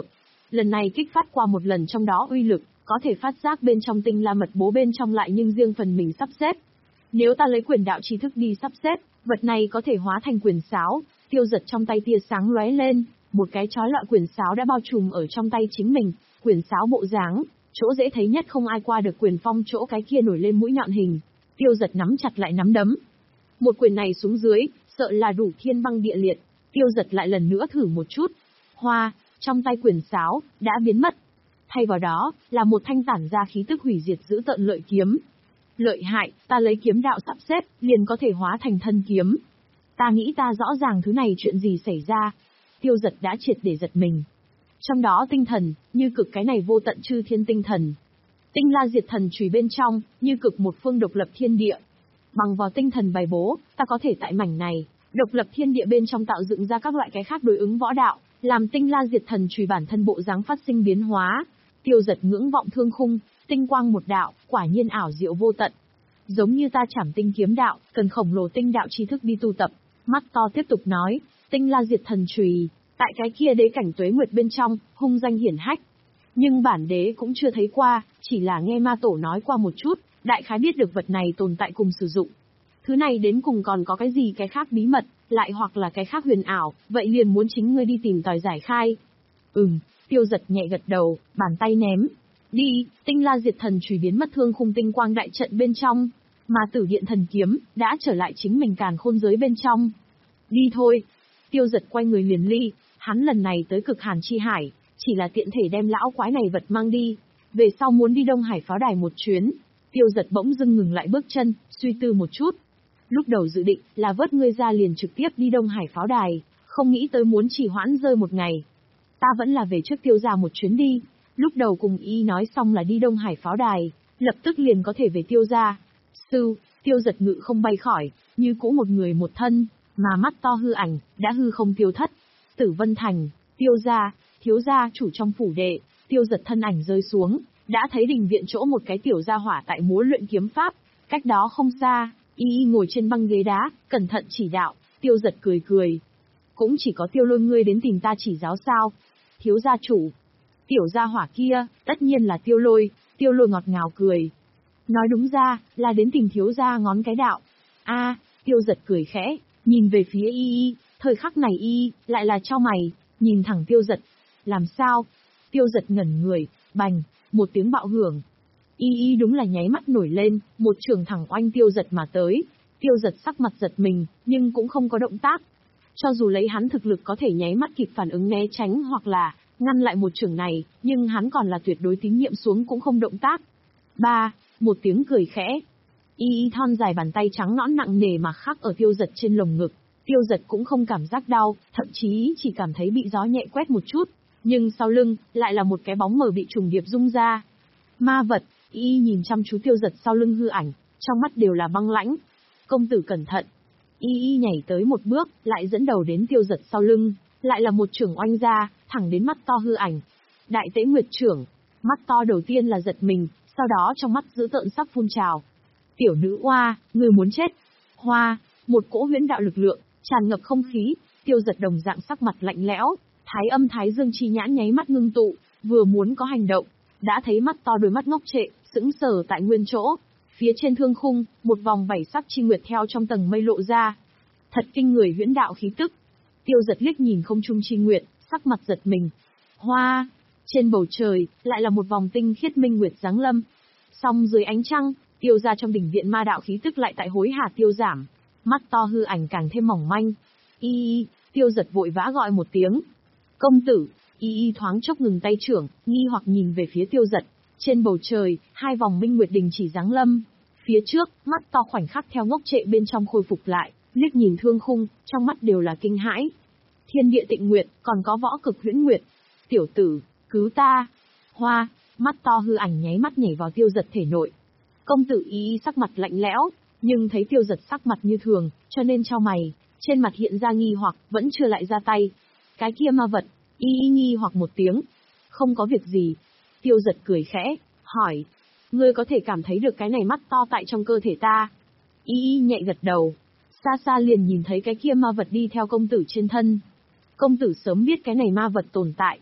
lần này kích phát qua một lần trong đó uy lực, có thể phát giác bên trong tinh la mật bố bên trong lại nhưng riêng phần mình sắp xếp. Nếu ta lấy quyền đạo tri thức đi sắp xếp, vật này có thể hóa thành quyền sáo. Tiêu Dật trong tay tia sáng lóe lên, một cái chói lọi quyền sáo đã bao trùm ở trong tay chính mình. Quyền sáo bộ dáng, chỗ dễ thấy nhất không ai qua được quyền phong, chỗ cái kia nổi lên mũi nhọn hình. Tiêu Dật nắm chặt lại nắm đấm. Một quyền này xuống dưới, sợ là đủ thiên băng địa liệt. Tiêu Dật lại lần nữa thử một chút. Hoa, trong tay quyền sáo đã biến mất. Thay vào đó là một thanh tản ra khí tức hủy diệt dữ tợn lợi kiếm. Lợi hại, ta lấy kiếm đạo sắp xếp, liền có thể hóa thành thân kiếm. Ta nghĩ ta rõ ràng thứ này chuyện gì xảy ra. Tiêu Dật đã triệt để giật mình. Trong đó tinh thần, như cực cái này vô tận chư thiên tinh thần. Tinh la diệt thần chùy bên trong, như cực một phương độc lập thiên địa. Bằng vào tinh thần bài bố, ta có thể tại mảnh này, độc lập thiên địa bên trong tạo dựng ra các loại cái khác đối ứng võ đạo, làm tinh la diệt thần chùy bản thân bộ dáng phát sinh biến hóa. Tiêu Dật ngưỡng vọng thương khung, tinh quang một đạo, quả nhiên ảo diệu vô tận. Giống như ta chảm tinh kiếm đạo, cần khổng lồ tinh đạo tri thức đi tu tập. Mắt to tiếp tục nói, tinh la diệt thần chùy, tại cái kia đế cảnh tuế nguyệt bên trong, hung danh hiển hách. Nhưng bản đế cũng chưa thấy qua, chỉ là nghe ma tổ nói qua một chút, đại khái biết được vật này tồn tại cùng sử dụng. Thứ này đến cùng còn có cái gì cái khác bí mật, lại hoặc là cái khác huyền ảo, vậy liền muốn chính ngươi đi tìm tòi giải khai. Ừm, Tiêu Dật nhẹ gật đầu, bàn tay ném. Đi, tinh la diệt thần chùy biến mất thương khung tinh quang đại trận bên trong, mà tử điện thần kiếm, đã trở lại chính mình càn khôn giới bên trong. Đi thôi. Tiêu Dật quay người liền ly, hắn lần này tới cực hàn chi hải, chỉ là tiện thể đem lão quái này vật mang đi. Về sau muốn đi Đông Hải pháo đài một chuyến. Tiêu Dật bỗng dưng ngừng lại bước chân, suy tư một chút. Lúc đầu dự định là vớt ngươi ra liền trực tiếp đi Đông Hải pháo đài, không nghĩ tới muốn trì hoãn rơi một ngày. Ta vẫn là về trước Tiêu gia một chuyến đi. Lúc đầu cùng y nói xong là đi Đông Hải pháo đài, lập tức liền có thể về Tiêu gia. Sư, Tiêu Dật ngự không bay khỏi, như cũ một người một thân, mà mắt to hư ảnh, đã hư không tiêu thất. Tử Vân Thành, Tiêu gia, thiếu gia chủ trong phủ đệ, Tiêu Dật thân ảnh rơi xuống, đã thấy đình viện chỗ một cái tiểu gia hỏa tại múa luyện kiếm pháp, cách đó không xa, y y ngồi trên băng ghế đá, cẩn thận chỉ đạo. Tiêu Dật cười cười. Cũng chỉ có Tiêu Lôi ngươi đến tìm ta chỉ giáo sao? Thiếu gia chủ. Tiểu gia hỏa kia, tất nhiên là Tiêu Lôi. Tiêu Lôi ngọt ngào cười. Nói đúng ra, là đến tìm thiếu gia ngón cái đạo. A, Tiêu Dật cười khẽ, nhìn về phía y y, thời khắc này y y, lại là chau mày, nhìn thẳng Tiêu Dật. Làm sao? Tiêu Dật ngẩn người, bành, một tiếng bạo hưởng. Y y đúng là nháy mắt nổi lên, một trường thẳng oanh Tiêu Dật mà tới. Tiêu Dật sắc mặt giật mình, nhưng cũng không có động tác. Cho dù lấy hắn thực lực có thể nháy mắt kịp phản ứng né tránh hoặc là ngăn lại một trường này, nhưng hắn còn là tuyệt đối tín nhiệm xuống cũng không động tác. Ba, một tiếng cười khẽ. Y y thon dài bàn tay trắng nõn nặng nề mà khắc ở Tiêu Dật trên lồng ngực. Tiêu Dật cũng không cảm giác đau, thậm chí chỉ cảm thấy bị gió nhẹ quét một chút, nhưng sau lưng lại là một cái bóng mờ bị trùng điệp rung ra. Ma vật. Y y nhìn chăm chú Tiêu Dật sau lưng hư ảnh, trong mắt đều là băng lãnh. Công tử cẩn thận. Y y nhảy tới một bước, lại dẫn đầu đến Tiêu Dật sau lưng, lại là một chưởng oanh ra, thẳng đến mắt to hư ảnh. Đại Tế Nguyệt chưởng. Mắt to đầu tiên là giật mình, sau đó trong mắt dữ tợn sắp phun trào. Tiểu nữ oa, người muốn chết. Hoa, một cỗ huyễn đạo lực lượng, tràn ngập không khí. Tiêu Dật đồng dạng sắc mặt lạnh lẽo, thái âm thái dương chi nhãn nháy mắt ngưng tụ, vừa muốn có hành động, đã thấy mắt to đôi mắt ngốc trệ, sững sờ tại nguyên chỗ. Phía trên thương khung, một vòng bảy sắc chi nguyệt theo trong tầng mây lộ ra. Thật kinh người huyễn đạo khí tức. Tiêu Dật liếc nhìn không trung chi nguyệt, sắc mặt giật mình. Hoa, trên bầu trời, lại là một vòng tinh khiết minh nguyệt giáng lâm. Song dưới ánh trăng, Tiêu gia trong đỉnh viện ma đạo khí tức lại tại hối hả tiêu giảm. Mắt to hư ảnh càng thêm mỏng manh. Y y, Tiêu Dật vội vã gọi một tiếng. Công tử. Y y thoáng chốc ngừng tay trưởng, nghi hoặc nhìn về phía Tiêu Dật. Trên bầu trời, hai vòng minh nguyệt đình chỉ giáng lâm. Phía trước, mắt to khoảnh khắc theo ngốc trệ bên trong khôi phục lại, liếc nhìn thương khung, trong mắt đều là kinh hãi. Thiên địa tịnh nguyệt, còn có võ cực huyễn nguyệt. Tiểu tử, cứu ta. Hoa, mắt to hư ảnh nháy mắt nhảy vào Tiêu Dật thể nội. Công tử Y y sắc mặt lạnh lẽo, nhưng thấy Tiêu Dật sắc mặt như thường, cho nên chau mày, trên mặt hiện ra nghi hoặc, vẫn chưa lại ra tay. Cái kia ma vật. Y y nghi hoặc một tiếng. Không có việc gì. Tiêu Dật cười khẽ, hỏi. Ngươi có thể cảm thấy được cái này mắt to tại trong cơ thể ta. Y y nhẹ gật đầu. Xa xa liền nhìn thấy cái kia ma vật đi theo công tử trên thân. Công tử sớm biết cái này ma vật tồn tại.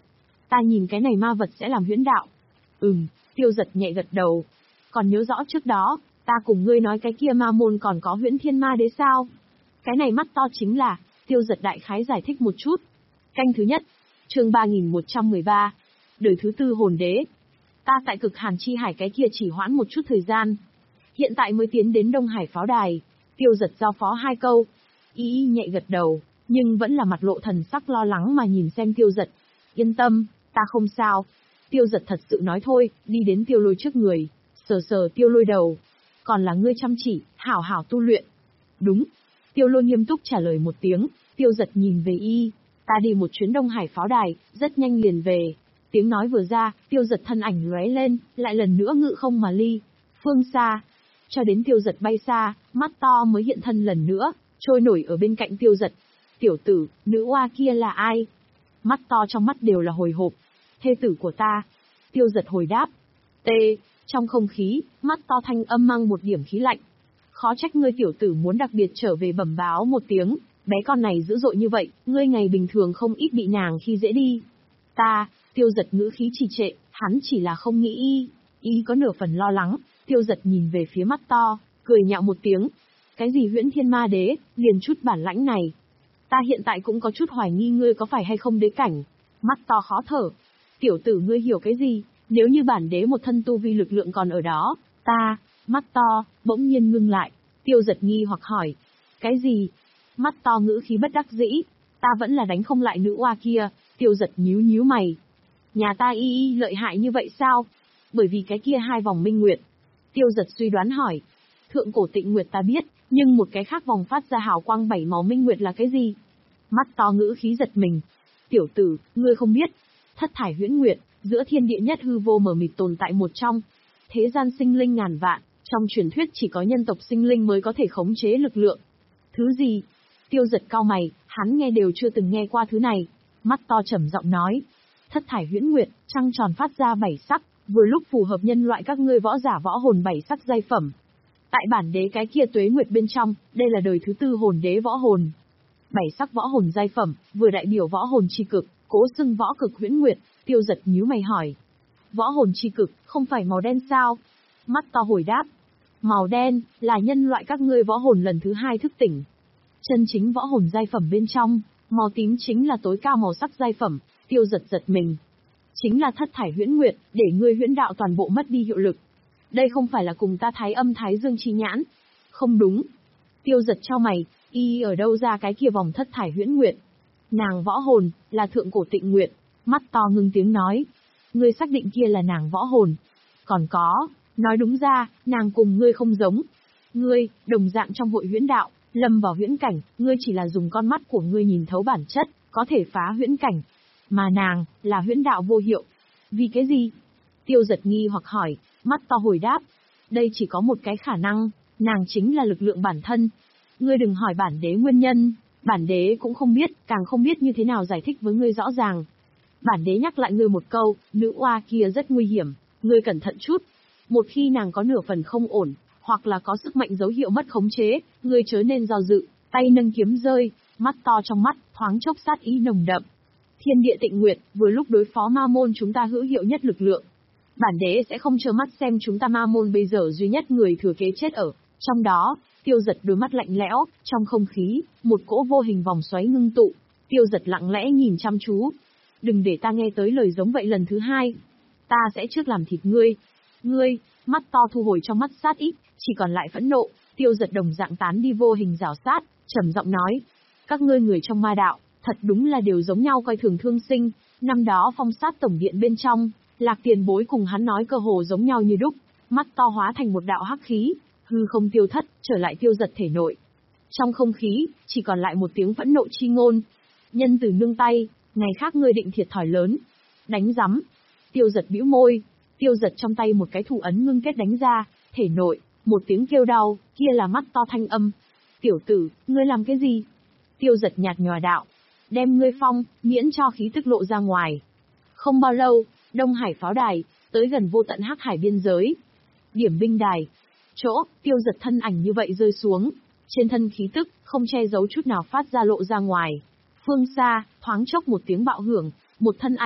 Ta nhìn cái này ma vật sẽ làm huyễn đạo. Ừm, Tiêu Giật nhẹ gật đầu. Còn nhớ rõ trước đó, ta cùng ngươi nói cái kia ma môn còn có huyễn thiên ma đế sao? Cái này mắt to chính là, Tiêu Giật đại khái giải thích một chút. Canh thứ nhất, chương ba nghìn một trăm mười ba, đời thứ tư hồn đế. Ta tại cực hàn chi hải cái kia chỉ hoãn một chút thời gian. Hiện tại mới tiến đến Đông Hải pháo đài, Tiêu Giật giao phó hai câu. Y y nhẹ gật đầu, nhưng vẫn là mặt lộ thần sắc lo lắng mà nhìn xem Tiêu Giật. Yên tâm, ta không sao. Tiêu Giật thật sự nói thôi, đi đến Tiêu Lôi trước người, sờ sờ Tiêu Lôi đầu. Còn là ngươi chăm chỉ, hảo hảo tu luyện. Đúng. Tiêu Lôi nghiêm túc trả lời một tiếng. Tiêu Giật nhìn về y. Ta đi một chuyến Đông Hải pháo đài, rất nhanh liền về. Tiếng nói vừa ra, Tiêu Giật thân ảnh lóe lên, lại lần nữa ngự không mà ly. Phương xa. Cho đến Tiêu Giật bay xa, mắt to mới hiện thân lần nữa, trôi nổi ở bên cạnh Tiêu Giật. Tiểu tử, nữ oa kia là ai? Mắt to trong mắt đều là hồi hộp. Thê tử của ta. Tiêu Giật hồi đáp. T. Trong không khí, mắt to thanh âm mang một điểm khí lạnh. Khó trách ngươi tiểu tử muốn đặc biệt trở về bẩm báo một tiếng, bé con này dữ dội như vậy, ngươi ngày bình thường không ít bị nàng khi dễ đi. Ta, Tiêu Giật ngữ khí trì trệ, hắn chỉ là không nghĩ y, y có nửa phần lo lắng. Tiêu Giật nhìn về phía mắt to, cười nhạo một tiếng. Cái gì huyễn thiên ma đế, liền chút bản lãnh này. Ta hiện tại cũng có chút hoài nghi ngươi có phải hay không đế cảnh. Mắt to khó thở. Tiểu tử ngươi hiểu cái gì, nếu như bản đế một thân tu vi lực lượng còn ở đó, ta, mắt to, bỗng nhiên ngưng lại. Tiêu Giật nghi hoặc hỏi. Cái gì? Mắt to ngữ khí bất đắc dĩ. Ta vẫn là đánh không lại nữ oa kia. Tiêu Giật nhíu nhíu mày. Nhà ta y y lợi hại như vậy sao? Bởi vì cái kia hai vòng minh nguyệt. Tiêu Giật suy đoán hỏi. Thượng cổ tịnh nguyệt ta biết, nhưng một cái khác vòng phát ra hào quang bảy màu minh nguyệt là cái gì? Mắt to ngữ khí giật mình. Tiểu tử, ngươi không biết. Thất thải huyễn nguyệt, giữa thiên địa nhất hư vô mờ mịt tồn tại một trong. Thế gian sinh linh ngàn vạn, trong truyền thuyết chỉ có nhân tộc sinh linh mới có thể khống chế lực lượng. Thứ gì? Tiêu Giật cau mày, hắn nghe đều chưa từng nghe qua thứ này. Mắt to trầm giọng nói. Thất thải huyễn nguyệt, trăng tròn phát ra bảy sắc, vừa lúc phù hợp nhân loại các ngươi võ giả võ hồn bảy sắc giai phẩm. Tại bản đế cái kia tuế nguyệt bên trong, đây là đời thứ tư hồn đế võ hồn. Bảy sắc võ hồn giai phẩm, vừa đại biểu võ hồn chi cực, cố xưng võ cực huyễn nguyệt. Tiêu Giật nhíu mày hỏi. Võ hồn chi cực, không phải màu đen sao? Mắt to hồi đáp. Màu đen, là nhân loại các ngươi võ hồn lần thứ hai thức tỉnh. Chân chính võ hồn giai phẩm bên trong, màu tím chính là tối cao màu sắc giai phẩm. Tiêu Giật giật mình. Chính là thất thải huyễn nguyệt, để ngươi huyễn đạo toàn bộ mất đi hiệu lực. Đây không phải là cùng ta thái âm thái dương chi nhãn. Không đúng. Tiêu Giật chau mày, y ở đâu ra cái kia vòng thất thải huyễn nguyệt? Nàng võ hồn, là thượng cổ tịnh nguyệt. Mắt to ngưng tiếng nói. Ngươi xác định kia là nàng võ hồn. Còn có, nói đúng ra, nàng cùng ngươi không giống. Ngươi, đồng dạng trong hội huyễn đạo, lâm vào huyễn cảnh, ngươi chỉ là dùng con mắt của ngươi nhìn thấu bản chất, có thể phá huyễn cảnh. Mà nàng, là huyễn đạo vô hiệu. Vì cái gì? Tiêu Giật nghi hoặc hỏi, mắt to hồi đáp. Đây chỉ có một cái khả năng, nàng chính là lực lượng bản thân. Ngươi đừng hỏi bản đế nguyên nhân, bản đế cũng không biết, càng không biết như thế nào giải thích với ngươi rõ ràng. Bản đế nhắc lại ngươi một câu, nữ oa kia rất nguy hiểm, ngươi cẩn thận chút. Một khi nàng có nửa phần không ổn, hoặc là có sức mạnh dấu hiệu mất khống chế, ngươi chớ nên do dự, tay nâng kiếm rơi, mắt to trong mắt, thoáng chốc sát ý nồng đậm. Thiên địa tịnh nguyệt, vừa lúc đối phó ma môn chúng ta hữu hiệu nhất lực lượng. Bản đế sẽ không trơ mắt xem chúng ta ma môn bây giờ duy nhất người thừa kế chết ở. Trong đó, Tiêu Giật đôi mắt lạnh lẽo, trong không khí, một cỗ vô hình vòng xoáy ngưng tụ. Tiêu Giật lặng lẽ nhìn chăm chú. Đừng để ta nghe tới lời giống vậy lần thứ hai. Ta sẽ trước làm thịt ngươi. Ngươi, mắt to thu hồi trong mắt sát ý, chỉ còn lại phẫn nộ. Tiêu Giật đồng dạng tán đi vô hình rào sát, trầm giọng nói. Các ngươi người trong ma đạo, thật đúng là đều giống nhau coi thường thương sinh. Năm đó phong sát tổng điện bên trong, Lạc Tiền Bối cùng hắn nói cơ hồ giống nhau như đúc. Mắt to hóa thành một đạo hắc khí, hư không tiêu thất, trở lại Tiêu Giật thể nội. Trong không khí, chỉ còn lại một tiếng phẫn nộ chi ngôn. Nhân từ nương tay, ngày khác ngươi định thiệt thòi lớn. Đánh rắm. Tiêu Giật bĩu môi. Tiêu Giật trong tay một cái thủ ấn ngưng kết đánh ra, thể nội, một tiếng kêu đau, kia là mắt to thanh âm. Tiểu tử, ngươi làm cái gì? Tiêu Giật nhạt nhòa đạo. Đem ngươi phong, miễn cho khí tức lộ ra ngoài. Không bao lâu, Đông Hải pháo đài, tới gần vô tận hắc hải biên giới. Điểm binh đài. Chỗ, Tiêu Giật thân ảnh như vậy rơi xuống. Trên thân khí tức, không che giấu chút nào phát ra lộ ra ngoài. Phương xa, thoáng chốc một tiếng bạo hưởng, một thân ảnh,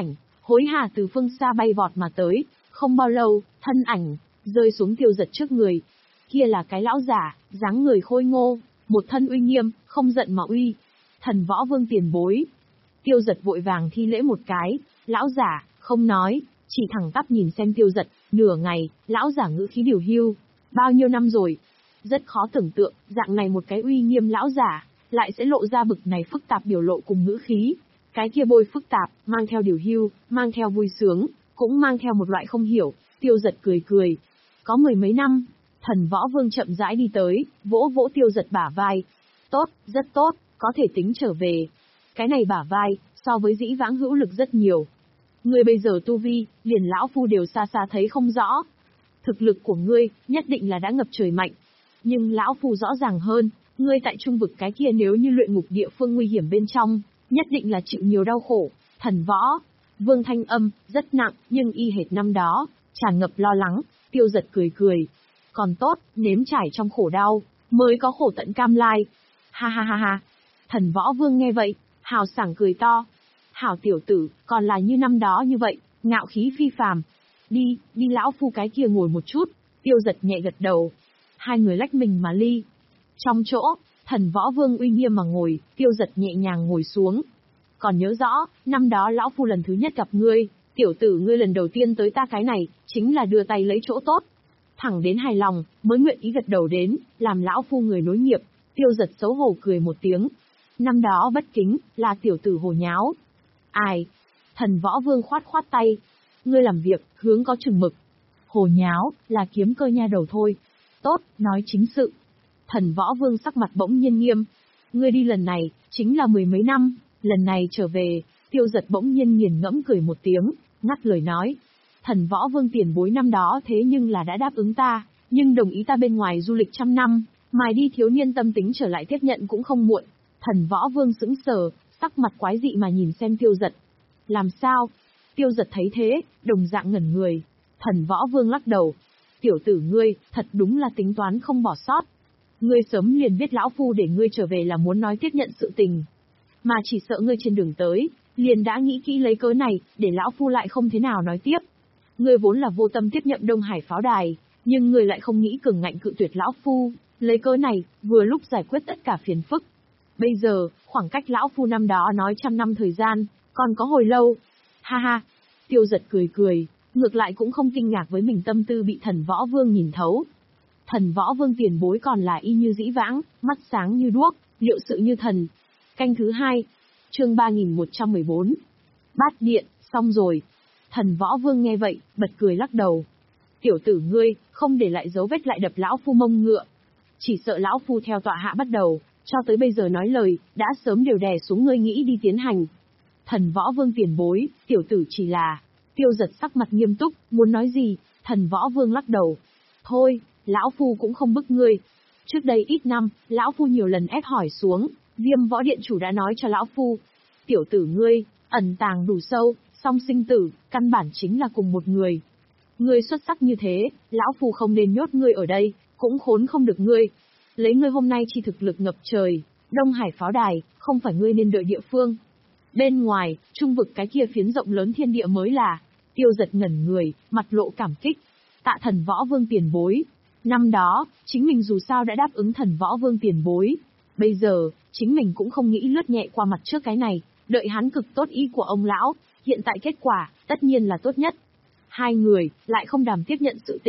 Hối hả từ phương xa bay vọt mà tới, không bao lâu, thân ảnh rơi xuống Tiêu Giật trước người. Kia là cái lão giả, dáng người khôi ngô, một thân uy nghiêm, không giận mà uy. Thần Võ Vương tiền bối. Tiêu Giật vội vàng thi lễ một cái, lão giả, không nói, chỉ thẳng tắp nhìn xem Tiêu Giật, nửa ngày, lão giả ngữ khí điều hưu. Bao nhiêu năm rồi? Rất khó tưởng tượng, dạng này một cái uy nghiêm lão giả, lại sẽ lộ ra bực này phức tạp biểu lộ cùng ngữ khí. Cái kia bôi phức tạp, mang theo điều hưu, mang theo vui sướng, cũng mang theo một loại không hiểu. Tiêu Giật cười cười. Có mười mấy năm, Thần Võ Vương chậm rãi đi tới, vỗ vỗ Tiêu Giật bả vai. Tốt, rất tốt, có thể tính trở về. Cái này bả vai, so với dĩ vãng hữu lực rất nhiều. Ngươi bây giờ tu vi, liền lão phu đều xa xa thấy không rõ. Thực lực của ngươi, nhất định là đã ngập trời mạnh. Nhưng lão phu rõ ràng hơn, ngươi tại trung vực cái kia nếu như luyện ngục địa phương nguy hiểm bên trong, nhất định là chịu nhiều đau khổ. Thần Võ Vương thanh âm, rất nặng, nhưng y hệt năm đó, tràn ngập lo lắng. Tiêu Giật cười cười. Còn tốt, nếm trải trong khổ đau, mới có khổ tận cam lai. Ha ha ha ha. Thần Võ Vương nghe vậy, hào sảng cười to. Hảo tiểu tử, còn là như năm đó như vậy, ngạo khí phi phàm. Đi, đi lão phu cái kia ngồi một chút. Tiêu Giật nhẹ gật đầu. Hai người lách mình mà ly. Trong chỗ, Thần Võ Vương uy nghiêm mà ngồi, Tiêu Giật nhẹ nhàng ngồi xuống. Còn nhớ rõ, năm đó lão phu lần thứ nhất gặp ngươi, tiểu tử ngươi lần đầu tiên tới ta cái này, chính là đưa tay lấy chỗ tốt. Thẳng đến hài lòng, mới nguyện ý gật đầu đến, làm lão phu người nối nghiệp. Tiêu Giật xấu hổ cười một tiếng. Năm đó bất kính, là tiểu tử hồ nháo. Ai? Thần Võ Vương khoát khoát tay. Ngươi làm việc, hướng có chừng mực. Hồ nháo, là kiếm cơ nha đầu thôi. Tốt, nói chính sự. Thần Võ Vương sắc mặt bỗng nhiên nghiêm. Ngươi đi lần này, chính là mười mấy năm, lần này trở về. Tiêu Giật bỗng nhiên nghiền ngẫm cười một tiếng, ngắt lời nói. Thần Võ Vương tiền bối năm đó thế nhưng là đã đáp ứng ta, nhưng đồng ý ta bên ngoài du lịch trăm năm, mài đi thiếu niên tâm tính trở lại tiếp nhận cũng không muộn. Thần Võ Vương sững sờ, sắc mặt quái dị mà nhìn xem Tiêu Giật. Làm sao? Tiêu Giật thấy thế, đồng dạng ngẩn người. Thần Võ Vương lắc đầu. Tiểu tử ngươi, thật đúng là tính toán không bỏ sót. Ngươi sớm liền biết lão phu để ngươi trở về là muốn nói tiếp nhận sự tình. Mà chỉ sợ ngươi trên đường tới, liền đã nghĩ kỹ lấy cớ này, để lão phu lại không thế nào nói tiếp. Ngươi vốn là vô tâm tiếp nhận Đông Hải pháo đài, nhưng ngươi lại không nghĩ cường ngạnh cự tuyệt lão phu, lấy cớ này, vừa lúc giải quyết tất cả phiền phức. Bây giờ, khoảng cách lão phu năm đó nói trăm năm thời gian, còn có hồi lâu. Ha ha, Tiêu Giật cười cười, ngược lại cũng không kinh ngạc với mình tâm tư bị Thần Võ Vương nhìn thấu. Thần Võ Vương tiền bối còn là y như dĩ vãng, mắt sáng như đuốc, liệu sự như thần. Canh thứ hai, chương ba nghìn một trăm mười bốn. Bát điện, xong rồi. Thần Võ Vương nghe vậy, bật cười lắc đầu. Tiểu tử ngươi, không để lại dấu vết lại đập lão phu mông ngựa. Chỉ sợ lão phu theo tọa hạ bắt đầu, cho tới bây giờ nói lời, đã sớm đều đè xuống ngươi nghĩ đi tiến hành. Thần Võ Vương tiền bối, tiểu tử chỉ là... Tiêu Giật sắc mặt nghiêm túc, muốn nói gì, Thần Võ Vương lắc đầu. Thôi, lão phu cũng không bức ngươi. Trước đây ít năm, lão phu nhiều lần ép hỏi xuống, Viêm Võ Điện chủ đã nói cho lão phu. Tiểu tử ngươi, ẩn tàng đủ sâu, song sinh tử, căn bản chính là cùng một người. Ngươi xuất sắc như thế, lão phu không nên nhốt ngươi ở đây, cũng khốn không được ngươi. Lấy ngươi hôm nay chi thực lực ngập trời, Đông Hải pháo đài, không phải ngươi nên đợi địa phương. Bên ngoài, trung vực cái kia phiến rộng lớn thiên địa mới là. Tiêu Giật ngẩn người, mặt lộ cảm kích. Tạ Thần Võ Vương tiền bối. Năm đó, chính mình dù sao đã đáp ứng Thần Võ Vương tiền bối. Bây giờ, chính mình cũng không nghĩ lướt nhẹ qua mặt trước cái này, đợi hắn cực tốt ý của ông lão, hiện tại kết quả, tất nhiên là tốt nhất. Hai người, lại không đàm tiếp nhận sự tình.